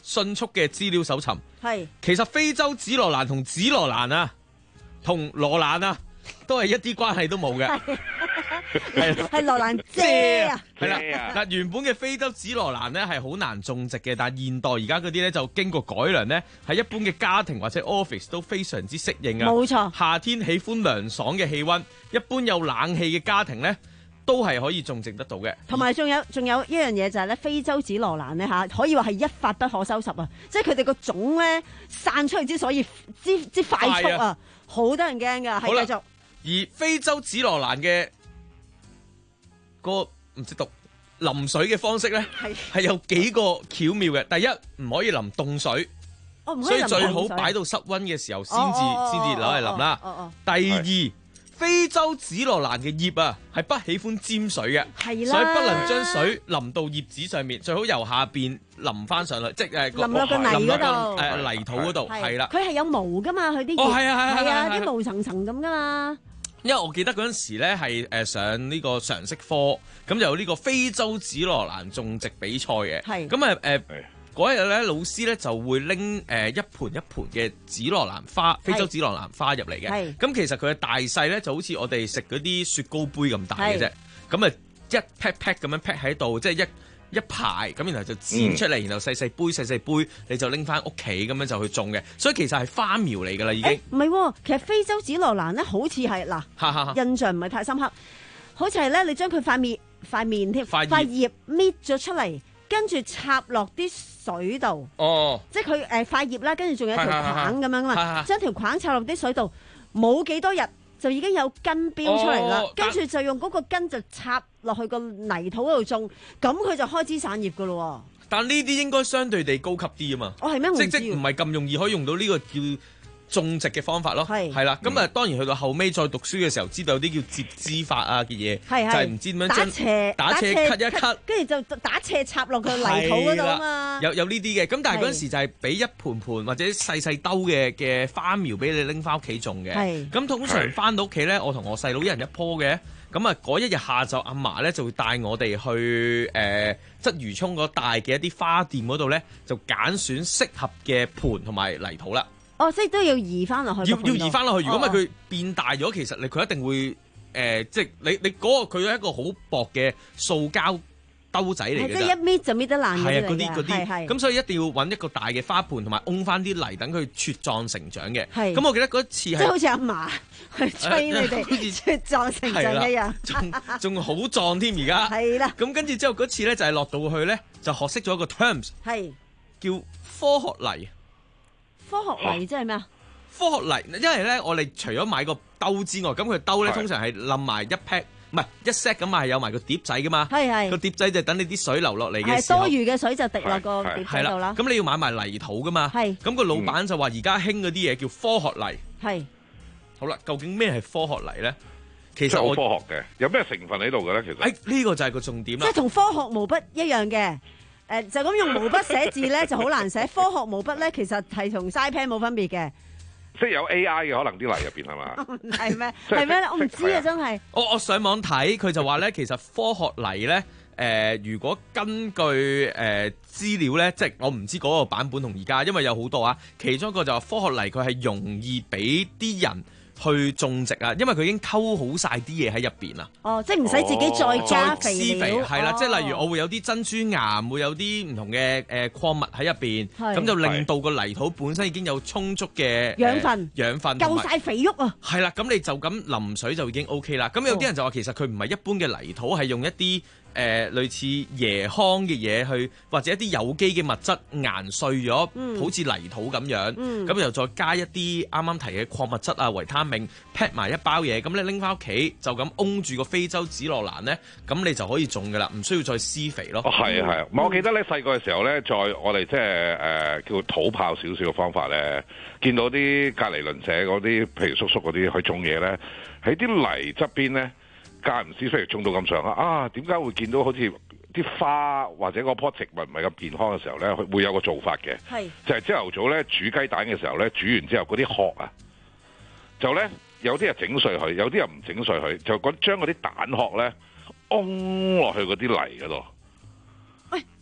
迅速嘅資料搜尋。 係其實非洲紫羅蘭同紫羅蘭啊，同羅蘭啊，都係一啲關係都冇嘅。係係羅蘭姐啊， 係啦。嗱，原本嘅非洲紫羅蘭咧係好難種植嘅，但係現代而家嗰啲咧就經過改良咧，喺一般嘅家庭或者 office 都非常之適應啊。 冇錯， 夏天喜歡涼爽嘅氣溫，一般有冷氣嘅家庭咧都係可以種植得到嘅。 同埋仲有仲有一樣嘢就係咧，非洲紫羅蘭咧嚇，可以話係一發不可收拾啊！即係佢哋個種咧散出去之所以之之快速啊，好得人驚㗎。係繼續。 而非洲紫羅蘭嘅個唔識讀淋水嘅方式咧，係有幾個巧妙嘅。第一，唔可以淋凍水， 哦、所以最好擺到室溫嘅時候先至先至攞嚟淋啦。 哦哦、 第二，非洲紫羅蘭嘅葉啊係不喜歡沾水嘅，所以不能將水淋到葉子上面，最好由下邊淋翻上去，即係淋落個泥嗰度， 誒泥土嗰度，係啦。 佢係有毛噶嘛，佢啲哦係啊係啊， 啲毛層層咁噶嘛。 因為我記得嗰陣時咧係誒上呢個常識科，咁就有呢個非洲紫羅蘭種植比賽嘅。係咁啊誒嗰日咧，老師咧就會拎誒一盤一盤嘅紫羅蘭花，非洲紫羅蘭花入嚟嘅。係咁其實佢嘅大細咧就好似我哋食嗰啲雪糕杯咁大嘅啫。咁啊一 pack pack 咁樣 pack 喺度，即係一一排咁，然後就剪出嚟，嗯、然後細細杯細細杯，你就拎翻屋企咁樣就去種嘅。所以其實係花苗嚟㗎啦，已經。唔係喎，其實非洲紫羅蘭咧，好似係嗱，印象唔係太深刻，好似係咧，你將佢塊面塊面添塊葉搣咗出嚟，跟住插落啲水度。哦，即係佢誒塊葉啦，跟住仲有條框咁樣嘛，將條框插落啲水度，冇幾多日就已經有根標出嚟啦，跟住、哦、就用嗰個根就插落去個泥土嗰度種，咁佢就開枝散葉噶咯。但呢啲應該相對地高級啲啊嘛。哦，係咩？即即唔係咁容易可以用到呢個叫種植嘅方法咯。係係啦，咁啊、嗯、當然去到後尾再讀書嘅時候，知道有啲叫接枝法啊嘅嘢，就係唔知點樣打斜打斜 cut 一 cut，跟住就打斜插落個泥土嗰度啊嘛。有有呢啲嘅，咁但係嗰陣時就係俾一盤盤或者細細兜嘅嘅花苗俾你拎翻屋企種嘅。係咁通常翻到屋企咧，我同我細佬一人一樖嘅。咁啊，嗰一日下晝阿嫲咧就會帶我哋去誒鰂魚涌嗰帶嘅一啲花店嗰度咧，就揀選適合嘅盤同埋泥土啦。哦，即係都要移翻落去。要要移翻落去，如果唔係佢變大咗，其實你佢一定會誒、呃，即係你你嗰、嗰個佢係一個好薄嘅塑膠兜仔嚟嘅，即係一搣就搣得爛嘅。係啊，嗰啲嗰啲，咁所以一定要揾一個大嘅花盆同埋擁翻啲泥，等佢茁壯成長嘅。係。咁我記得嗰一次係即係好似阿嫲去催你哋茁壯成長一樣，仲仲好壯添而家。係啦。咁跟住之後嗰次咧就係落到去咧就學識咗一個 terms， 係叫科學泥。科學泥即係咩啊？科學泥，因為咧我哋除咗買個兜之外，咁佢兜咧通常係冧埋一 pack。唔係一 set 咁啊，係有埋個碟仔噶嘛。係係個碟仔就等你啲水流落嚟嘅時候，係多餘嘅水就滴落個碟仔度啦。咁你要買埋泥土噶嘛。係咁個老闆就話而家興嗰啲嘢叫科學泥。係好啦，究竟咩係科學泥咧？其實我科學嘅，有咩成分喺度嘅咧？其實誒呢個就係個重點啦。即係同科學毛筆一樣嘅。誒就咁用毛筆寫字咧就好難寫，科學毛筆咧其實係同嘥 pen 冇分別嘅。即係有 A I 嘅可能啲泥入邊係嘛？係咩？係咩？我唔知啊，真係。我我上網睇佢就話咧，其實科學泥咧，誒、呃，如果根據誒資、呃、料咧，即係我唔知嗰個版本同而家，因為有好多啊。其中一個就話科學泥佢係容易俾啲人去種植啊，因為佢已經溝好晒啲嘢喺入邊啦。哦，即係唔使自己再加肥料。係啦、哦，即係例如我會有啲珍珠岩，會有啲唔同嘅誒礦物喺入邊，咁就令到個泥土本身已經有充足嘅養分，養、呃、分夠晒肥沃啊。係啦，咁你就咁淋水就已經 O K 啦。咁有啲人就話其實佢唔係一般嘅泥土，係用一啲誒、呃、類似椰糠嘅嘢去，或者一啲有機嘅物質研碎咗，嗯、好似泥土咁樣。咁、嗯、又再加一啲啱啱提嘅礦物質啊、維他命 pack 埋一包嘢，咁你拎翻屋企就咁擁住個非洲紫羅蘭咧，咁你就可以種噶啦，唔需要再施肥咯。係啊係啊，我記得咧細個嘅時候咧，在我哋即係誒叫土炮少少嘅方法咧，見到啲隔離鄰舍嗰啲，譬如叔叔嗰啲去種嘢咧，喺啲泥側邊咧，間唔施肥種到咁上下啊？點解會見到好似啲花或者嗰棵植物唔係咁健康嘅時候咧，會有個做法嘅，係就係朝頭早咧煮雞蛋嘅時候咧，煮完之後嗰啲殼啊，就咧有啲係整碎佢，有啲又唔整碎佢，就嗰將嗰啲蛋殼咧，嗡落去嗰啲泥嗰度。喂，嗱，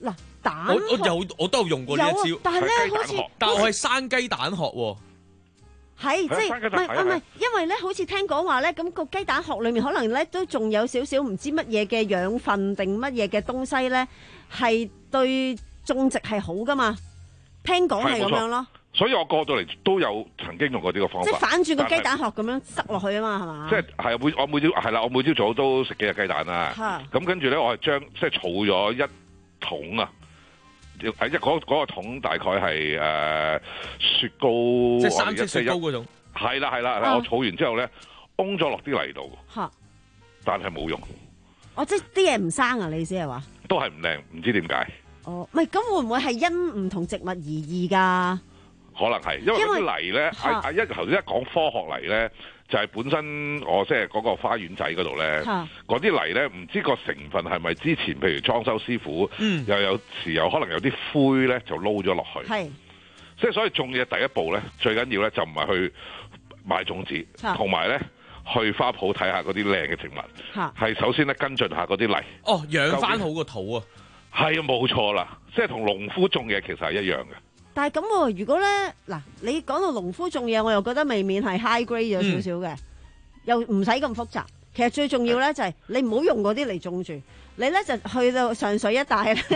蛋我我有我都有用過呢一招， 但係咧好似， 但係我係生雞蛋殼喎。 係即係唔係唔係，因為咧好似聽講話咧，咁個雞蛋殼裏面可能咧都仲有少少唔知乜嘢嘅養分定乜嘢嘅東西咧，係對種植係好噶嘛？聽講係咁樣咯。 所以我過到嚟都有曾經用過呢個方法， 即係反轉個雞蛋殼咁樣塞落去啊嘛，係嘛？ 即係係每我每朝係啦，我每朝早都食幾隻雞蛋啦。咁跟住咧，我係將即係儲咗一桶啊，一嗰嗰個桶大概係誒、呃、雪糕， 即係三色雪糕嗰種。係啦係啦，啊、我儲完之後咧，崩咗落啲泥度，但係冇用。 哦，即係啲嘢唔生啊？你意思係話？ 都係唔靚，唔知點解。 哦，唔係咁會唔會係因唔同植物而異㗎？ 可能係，因為嗰啲泥咧，阿阿一頭先一講科學泥咧，就係、是、本身我即係嗰個花園仔嗰度咧，嗰啲泥咧，唔知個成分係咪之前譬如裝修師傅，嗯、又有時有可能有啲灰咧就撈咗落去，係，即係所以種嘢第一步咧，最緊要咧就唔係去買種子，同埋咧去花圃睇下嗰啲靚嘅植物，係首先咧跟進下嗰啲泥， 哦，養翻好個土啊， 係啊，冇錯啦，即係同農夫種嘢其實係一樣嘅。 但係咁喎，如果咧嗱，你講到農夫種嘢，我又覺得未免係 high grade 咗少少嘅，又唔使咁複雜。其實最重要咧就係你唔好用嗰啲嚟種住，你咧就去到上水一帶咧，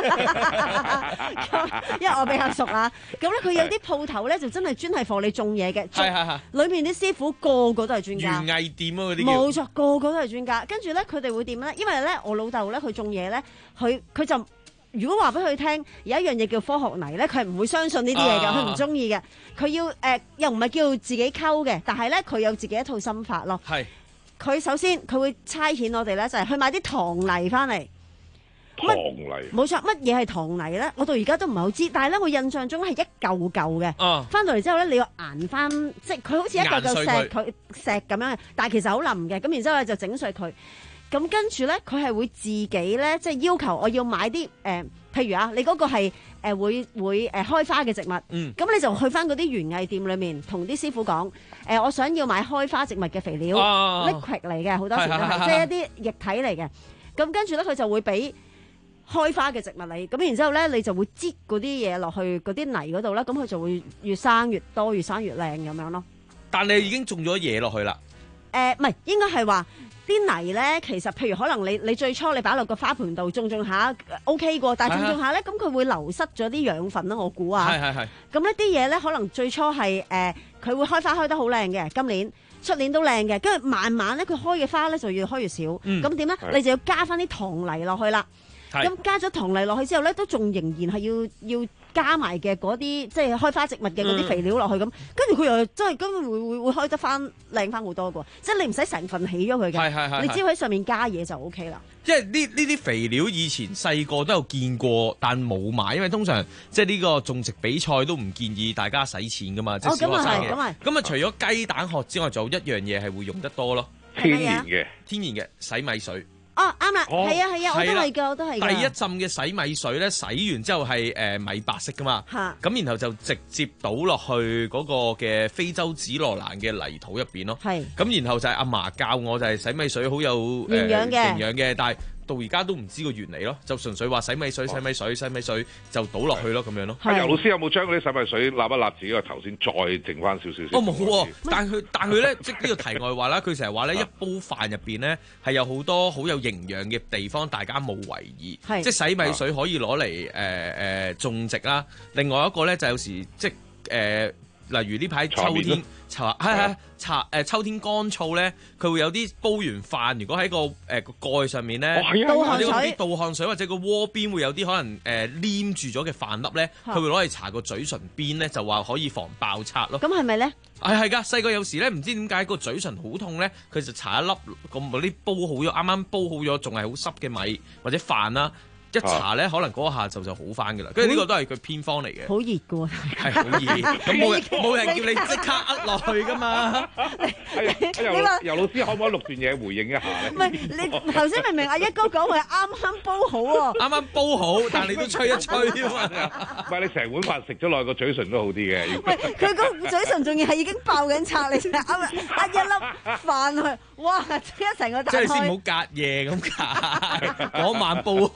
因為我比較熟啊。咁咧佢有啲鋪頭咧就真係專係幫你種嘢嘅，係係係。裏面啲師傅個個都係專家， 園藝店啊嗰啲。 冇錯，個個都係專家。跟住咧佢哋會點咧？因為咧我老豆咧佢種嘢咧，佢佢就。如果話俾佢聽有一樣嘢叫科學泥咧，佢係唔會相信呢啲嘢嘅，佢唔中意嘅。佢要誒、呃、又唔係叫自己溝嘅，但係咧佢有自己一套心法咯。係佢首先佢會差遣我哋咧，就係、是、去買啲糖泥翻嚟。 糖泥冇錯，乜嘢係糖泥咧？我到而家都唔係好知，但係咧我印象中係一嚿嚿嘅。哦，翻到嚟之後咧，你要研翻，即係佢好似一嚿嚿石佢石咁樣嘅，但係其實好腍嘅。咁然之後咧就整碎佢。咁跟住咧，佢係會自己咧，即係要求我要買啲誒、呃，譬如啊，你嗰個係誒、呃、會會誒、呃、開花嘅植物，嗯，咁你就去翻嗰啲園藝店裏面，同啲師傅講，誒、呃，我想要買開花植物嘅肥料、啊、liquid 嚟嘅，好多時都係即係一啲液體嚟嘅。咁跟住咧，佢就會俾開花嘅植物你，咁然之後咧，你就會擠嗰啲嘢落去嗰啲泥嗰度啦，咁佢就會越生越多，越生越靚咁樣咯。 但你已經種咗嘢落去啦？ 誒、呃，唔係，應該係話。啲泥咧，其實譬如可能你你最初你擺落個花盆度種種下 O K 過，但係種種下咧，咁佢會流失咗啲養分啦，我估啊。係係係。咁呢啲嘢咧，可能最初係誒，佢、呃、會開花開得好靚嘅，今年出年都靚嘅，跟住慢慢咧，佢開嘅花咧就越開越少。咁點咧？你就要加翻啲糖泥落去啦。咁加咗糖泥落去之後咧，都仲仍然係要要加埋嘅嗰啲即係開花植物嘅嗰啲肥料落去咁，跟住佢又真係根本會會會開得翻靚翻好多嘅，即係你唔使成份起咗佢嘅，你只要喺上面加嘢就 O K 啦。 因為呢呢啲肥料以前細個都有見過，但冇買，因為通常即係呢個種植比賽都唔建議大家使錢噶嘛，即係小學生嘅。咁啊咁啊，除咗雞蛋殼之外，仲有一樣嘢係會用得多咯， 天然嘅天然嘅洗米水。 哦，啱啦，係啊係啊，我都係噶，我都係。 第一浸嘅洗米水咧，洗完之後係誒米白色噶嘛，咁然後就直接倒落去嗰個嘅非洲紫羅蘭嘅泥土入邊咯。係，咁然後就係阿嫲教我就係洗米水好有營養嘅，營養嘅，但係到而家都唔知個原理咯，就純粹話洗米水、洗米水、洗米水就倒落去咯，咁樣咯。 阿游老師有冇將嗰啲洗米水揦一揦自己個頭先，再剩翻少少先？ 哦冇喎，但係佢但係佢咧，即係呢個題外話啦。佢成日話咧，一煲飯入邊咧係有好多好有營養嘅地方，大家冇為意。即係洗米水可以攞嚟誒誒種植啦。另外一個咧就有時即係誒。呃例如呢排秋天，茶係係茶誒秋天乾燥咧，佢會有啲煲完飯，如果喺個誒個蓋上面咧， 倒汗水、 啲倒汗水或者個鍋邊會有啲可能誒黏住咗嘅飯粒咧，佢會攞嚟搽個嘴唇邊咧，就話可以防爆拆咯。 咁係咪咧？ 係係㗎，細個有時咧唔知點解個嘴唇好痛咧，佢就搽一粒咁嗰啲煲好咗，啱啱煲好咗仲係好濕嘅米或者飯啦。一搽咧，可能嗰下就就好翻噶啦。跟住呢個都係佢偏方嚟嘅。好熱噶喎，係好熱。咁冇人冇人叫你即刻呃落去噶嘛？ 你話游老師可唔可以錄段嘢回應一下咧？ 唔係你頭先明明阿一哥講話啱啱煲好喎， 啱啱煲好，但係你都吹一吹啊嘛。 唔係你成碗飯食咗落個嘴唇都好啲嘅。 喂，佢個嘴唇仲要係已經爆緊拆，你啱啱呃一粒飯去，哇！即刻成個打開。 即係先唔好隔夜咁隔，嗰晚煲好嘅。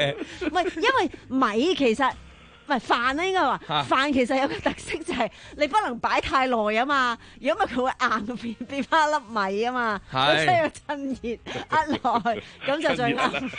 嘅。 唔係，因為米其實唔係飯咧，應該話飯其實有個特色就係你不能擺太耐啊嘛，如果唔係佢會硬變變翻一粒米啊嘛，所以要趁熱壓耐，咁就最啱。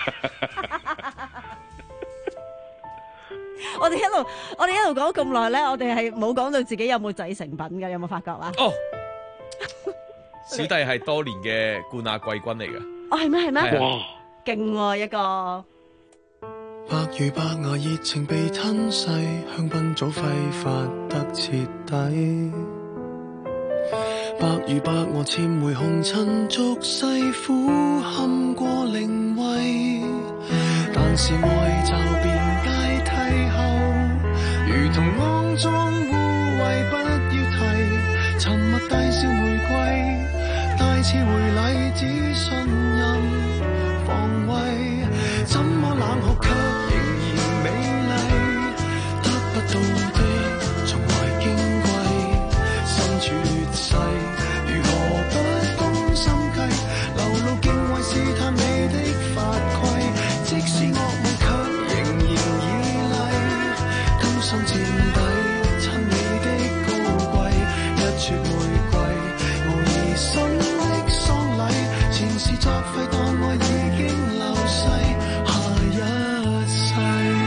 我哋一路我哋一路講咁耐咧，我哋係冇講到自己有冇製成品嘅，有冇發覺啊？ 哦，小弟係多年嘅冠亞季軍嚟㗎。 哦，係咩係咩？ 哇， 勁喎一個！ 白如白牙熱情被吞噬，香檳早揮發得徹底。白如白鵝潛回紅塵俗世，苦堪過靈位，但是愛就變階梯後，如同骯髒污穢不要提，沉默大笑玫瑰，大次回禮只信任防衛，怎麼冷酷卻仍然美麗，得不到的從來矜貴，身處劣勢如何不攻心計，流露敬畏試探你的法規，即使惡夢卻仍然依賴，甘心墊底親你的高貴，一撮玫瑰無疑心的喪禮，前事作廢當愛已經流逝，下一世。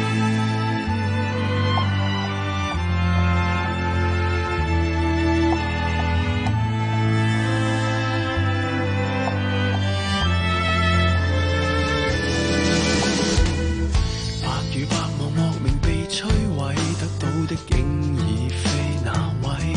白與白茫莫名被摧毀，得到的竟已非那位。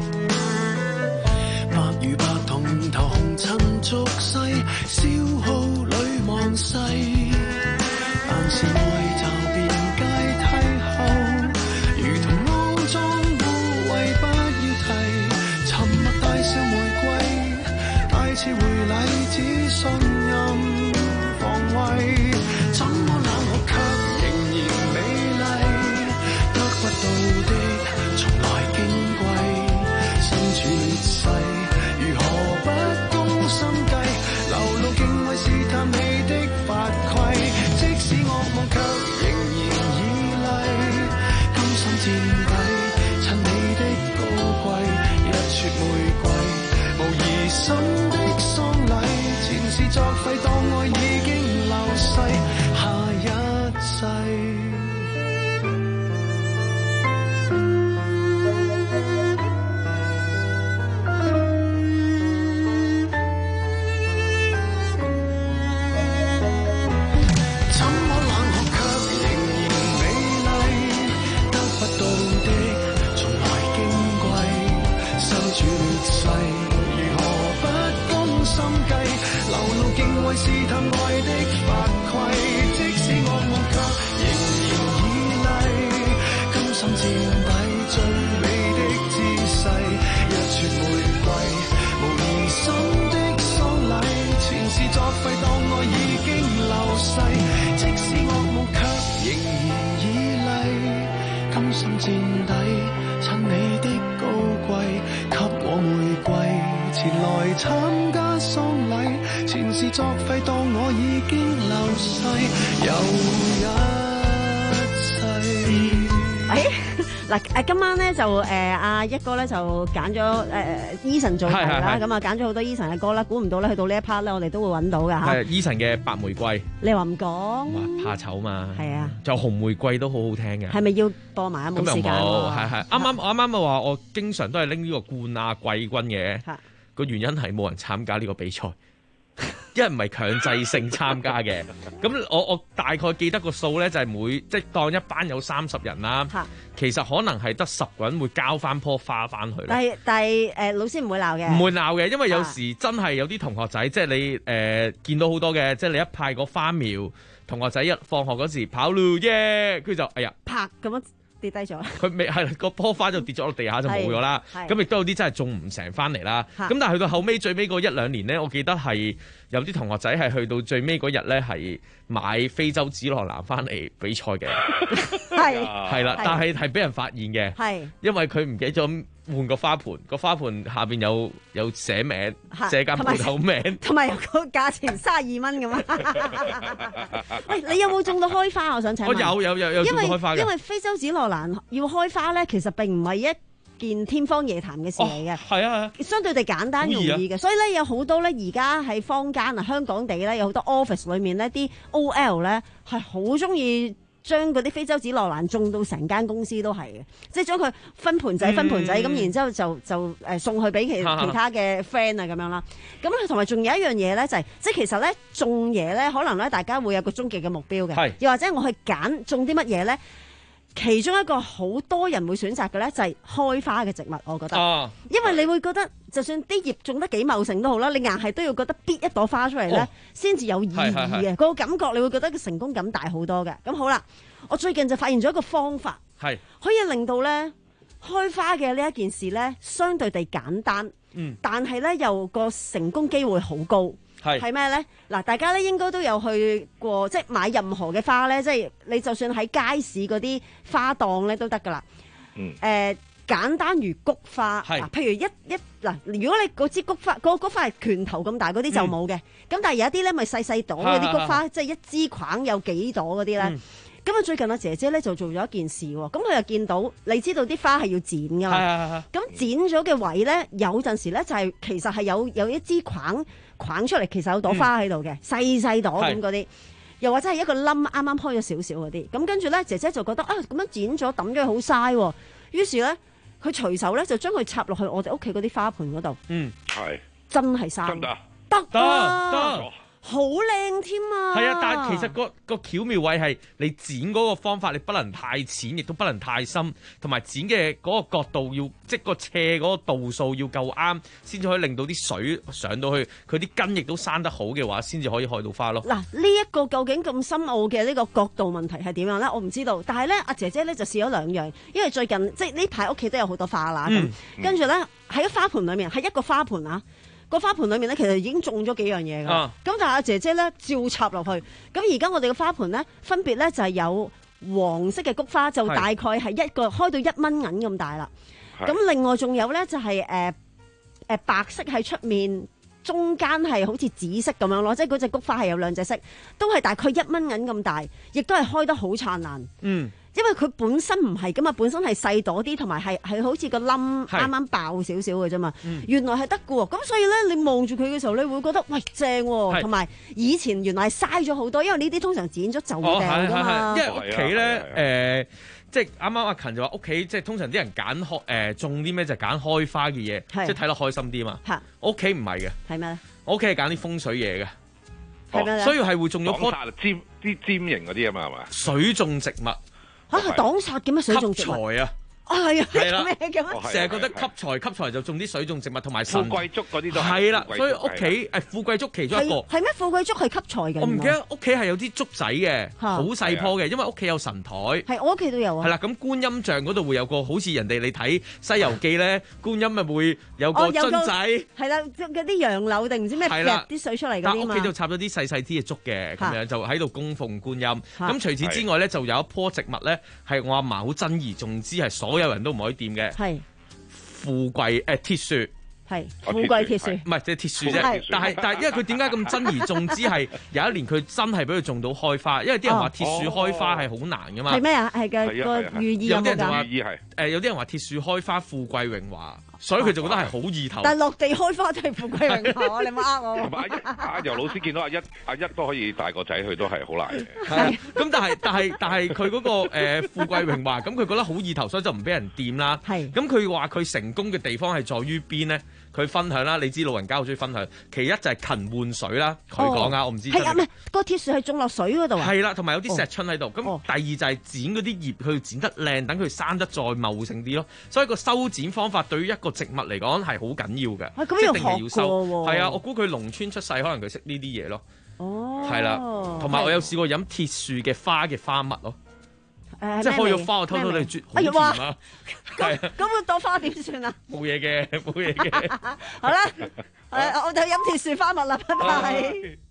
白與白同頭紅塵俗世，消耗裏忘世，但是愛就變階梯後，如同骯髒污穢不要提，沉默大笑玫瑰，大次回禮只信任防衛，怎麼冷酷卻仍然美麗，得不到的從來矜貴，身處劣勢如何不攻心計，流露敬畏試探你的法規，即使惡夢卻仍然依賴，甘心墊底襯你的高貴，一撮玫瑰無疑心的喪禮，前事作廢當愛已經流逝，下一世。怎麼冷酷卻仍然美麗，得不到的從來矜貴，身處劣勢如何不攻心計，流露敬畏試探愛的法規，即使惡夢卻仍然依賴，甘心墊底最美的姿勢，一撮玫瑰無疑心的喪禮，前事作廢當愛已經流逝，即使惡夢卻仍然依賴，甘心墊底襯你的高貴，給我玫瑰前來參加喪禮，前事作廢當我已經流逝，又一世。 嗱誒，今晚咧就誒阿一哥咧就揀咗誒 Eason 做題啦，咁啊揀咗好多 Eason 嘅歌啦，估唔到咧去到呢一 part 咧，我哋都會揾到㗎嚇。 係 Eason 嘅白玫瑰。 你話唔講？ 哇，怕醜嘛。係啊。 就紅玫瑰都好好聽嘅。 係咪要播埋啊？冇時間喎。 係係，啱啱我啱啱咪話我經常都係拎呢個冠亞季軍嘅。係。個原因係冇人參加呢個比賽。因為唔係強制性參加嘅，咁我我大概記得個數咧，就係每即係當一班有三十人啦，其實可能係得十個人會交翻棵花翻去。 但係但係誒老師唔會鬧嘅， 唔會鬧嘅，因為有時真係有啲同學仔，即係你誒、呃、見到好多嘅，即係你一派個花苗，同學仔一放學嗰時跑路耶，佢就哎呀拍咁樣。跌低咗， 佢未係個棵花就跌咗落地下就冇咗啦。咁亦都有啲真係種唔成翻嚟啦。咁但係去到後尾最尾嗰一兩年咧，我記得係有啲同學仔係去到最尾嗰日咧係買非洲紫羅蘭翻嚟比賽嘅。係係啦，但係係俾人發現嘅。係因為佢唔記得咗換個花盆，個花盆下邊有有寫名， 嚇寫間鋪頭名， 同埋個價錢三十二蚊咁啊！喂，你有冇種到開花？我想請問。 我有有有有種到開花嘅。 因為因為非洲紫羅蘭要開花咧，其實並唔係一件天方夜譚嘅事嚟嘅。 係啊， 相對地簡單容易嘅，所以咧有好多咧而家喺坊間啊，香港地咧有好多 office 裏面咧啲 O L 咧係好中意將嗰啲非洲紫羅蘭種到成間公司都係嘅，即係將佢分盤仔分盤仔咁，嗯、然之後就就誒送去俾其其他嘅 friend 啊咁樣啦。咁同埋仲有一樣嘢咧，就係、是、即係其實咧種嘢咧，可能咧大家會有個終極嘅目標嘅，又或者我去揀種啲乜嘢咧。其中一個好多人會選擇嘅咧，就係開花嘅植物，我覺得，啊、因為你會覺得，就算啲葉種得幾茂盛都好啦，你硬係都要覺得搣一朵花出嚟咧，先至、哦、有意義嘅，個感覺你會覺得個成功感大好多嘅。咁好啦，我最近就發現咗一個方法，係可以令到咧開花嘅呢一件事咧，相對地簡單，嗯，但係咧又個成功機會好高。係係咩咧？嗱，大家咧應該都有去過，即係買任何嘅花咧，即係你就算喺街市嗰啲花檔咧都得噶啦。嗯。誒、呃，簡單如菊花，嗱，譬如一一嗱，如果你嗰支菊花，嗰菊花係拳頭咁大嗰啲就冇嘅。咁、嗯、但係有一啲咧，咪細細朵嗰啲菊花，即係一支框有幾朵嗰啲咧。咁啊、嗯，最近阿姐姐咧就做咗一件事喎。咁佢又見到，你知道啲花係要剪噶嘛？咁剪咗嘅位咧，有陣時咧就係、是、其實係有有一支框。框出嚟其實有朵花喺度嘅，細細朵咁嗰啲，又或者係一個冧啱啱開咗少少嗰啲，咁跟住咧姐姐就覺得啊咁樣剪咗抌咗佢好嘥喎，於是咧佢隨手咧就將佢插落去我哋屋企嗰啲花盆嗰度，嗯，係真係嘥，得唔得？得得。好靚添啊！ 係啊，但係其實個個巧妙位係你剪嗰個方法，你不能太淺，亦都不能太深，同埋剪嘅嗰個角度要，即係個斜嗰個度數要夠啱，先至可以令到啲水上到去，佢啲根亦都生得好嘅話，先至可以開到花咯。嗱，呢一個究竟咁深奧嘅呢個角度問題係點樣咧？我唔知道。但係咧，阿姐姐咧就試咗兩樣，因為最近即係呢排屋企都有好多花啦，咁、嗯、跟住咧喺花盆裏面係一個花盆啊。個花盆裏面咧，其實已經種咗幾樣嘢㗎。咁、啊、但係阿姐姐咧，照插落去。咁而家我哋嘅花盆咧，分別咧就係有黃色嘅菊花，就大概係一個開到一蚊銀咁大啦。咁另外仲有咧，就係誒誒白色喺出面，中間係好似紫色咁樣咯。即係嗰隻菊花係有兩隻色，都係大概一蚊銀咁大，亦都係開得好燦爛。嗯。因為佢本身唔係㗎嘛，本身係細朵啲，同埋係係好似個冧啱啱爆少少嘅啫嘛。嗯、原來係得㗎喎，咁所以咧，你望住佢嘅時候，你會覺得喂正喎、啊，同埋以前原來係嘥咗好多，因為呢啲通常剪咗就會掉㗎嘛。因為屋企咧誒，即係啱啱阿勤就話屋企即係通常啲人揀開誒種啲咩就揀開花嘅嘢，即係睇落開心啲嘛。我屋企唔係嘅，係咩咧？我屋企係揀啲風水嘢嘅，係咩咧？所以係會種咗棵尖啲尖形嗰啲啊嘛，係嘛？ 水種植物。 嚇係擋煞嘅咩？水種植物財啊！ 啊係啊， 係啦， 咩嘅？ 成日覺得吸財吸財就種啲水種植物同埋富貴竹嗰啲都係啦，所以屋企誒富貴竹其中一個係咩？富貴竹係吸財嘅。 我唔記得屋企係有啲竹仔嘅，好細棵嘅，因為屋企有神台。 係我屋企都有啊。 係啦，咁觀音像嗰度會有個好似人哋你睇《西遊記》咧，觀音咪會有個樽仔。係啦，嗰啲楊柳定唔知咩劈啲水出嚟嗰啲嘛。屋企就插咗啲細細啲嘅竹嘅，咁樣就喺度供奉觀音。咁除此之外咧，就有一棵植物咧，係我阿嫲好珍而重之，係所有人都唔可以掂嘅。係富貴誒鐵樹，係富貴鐵樹，唔係即係鐵樹啫。但係但係，因為佢點解咁珍而重之？係有一年佢真係俾佢種到開花，因為啲人話鐵樹開花係好難噶嘛。係咩啊？係嘅個寓意有冇㗎？有啲人就話誒，有啲人話鐵樹開花富貴榮華，所以佢就覺得係好意頭。但係落地開花都係富貴榮華，你唔好呃我。 阿游老師見到阿一阿一都可以帶個仔去，都係好難嘅。 係咁，但係但係但係佢嗰個誒富貴榮華，咁佢覺得好意頭，所以就唔俾人掂啦。係咁，佢話佢成功嘅地方係在於邊咧？佢分享啦，你知老人家好中意分享。其一就係勤換水啦，佢講啊，我唔知。係啊，咩？個鐵樹係種落水嗰度啊？係啦，同埋有啲石春喺度。咁第二就係剪嗰啲葉，去剪得靚，等佢生得再茂盛啲咯。所以個修剪方法對於一個植物嚟講係好緊要嘅。咁一定係要修。係啊，我估佢農村出世，可能佢識呢啲嘢咯。哦。係啦，同埋我有試過飲鐵樹嘅花嘅花蜜咯。即係開咗花，我偷偷哋啜，好甜啊！咁咁個朵花點算啊？冇嘢嘅，冇嘢嘅。好啦，誒，我就飲鐵樹花蜜啦，拜拜。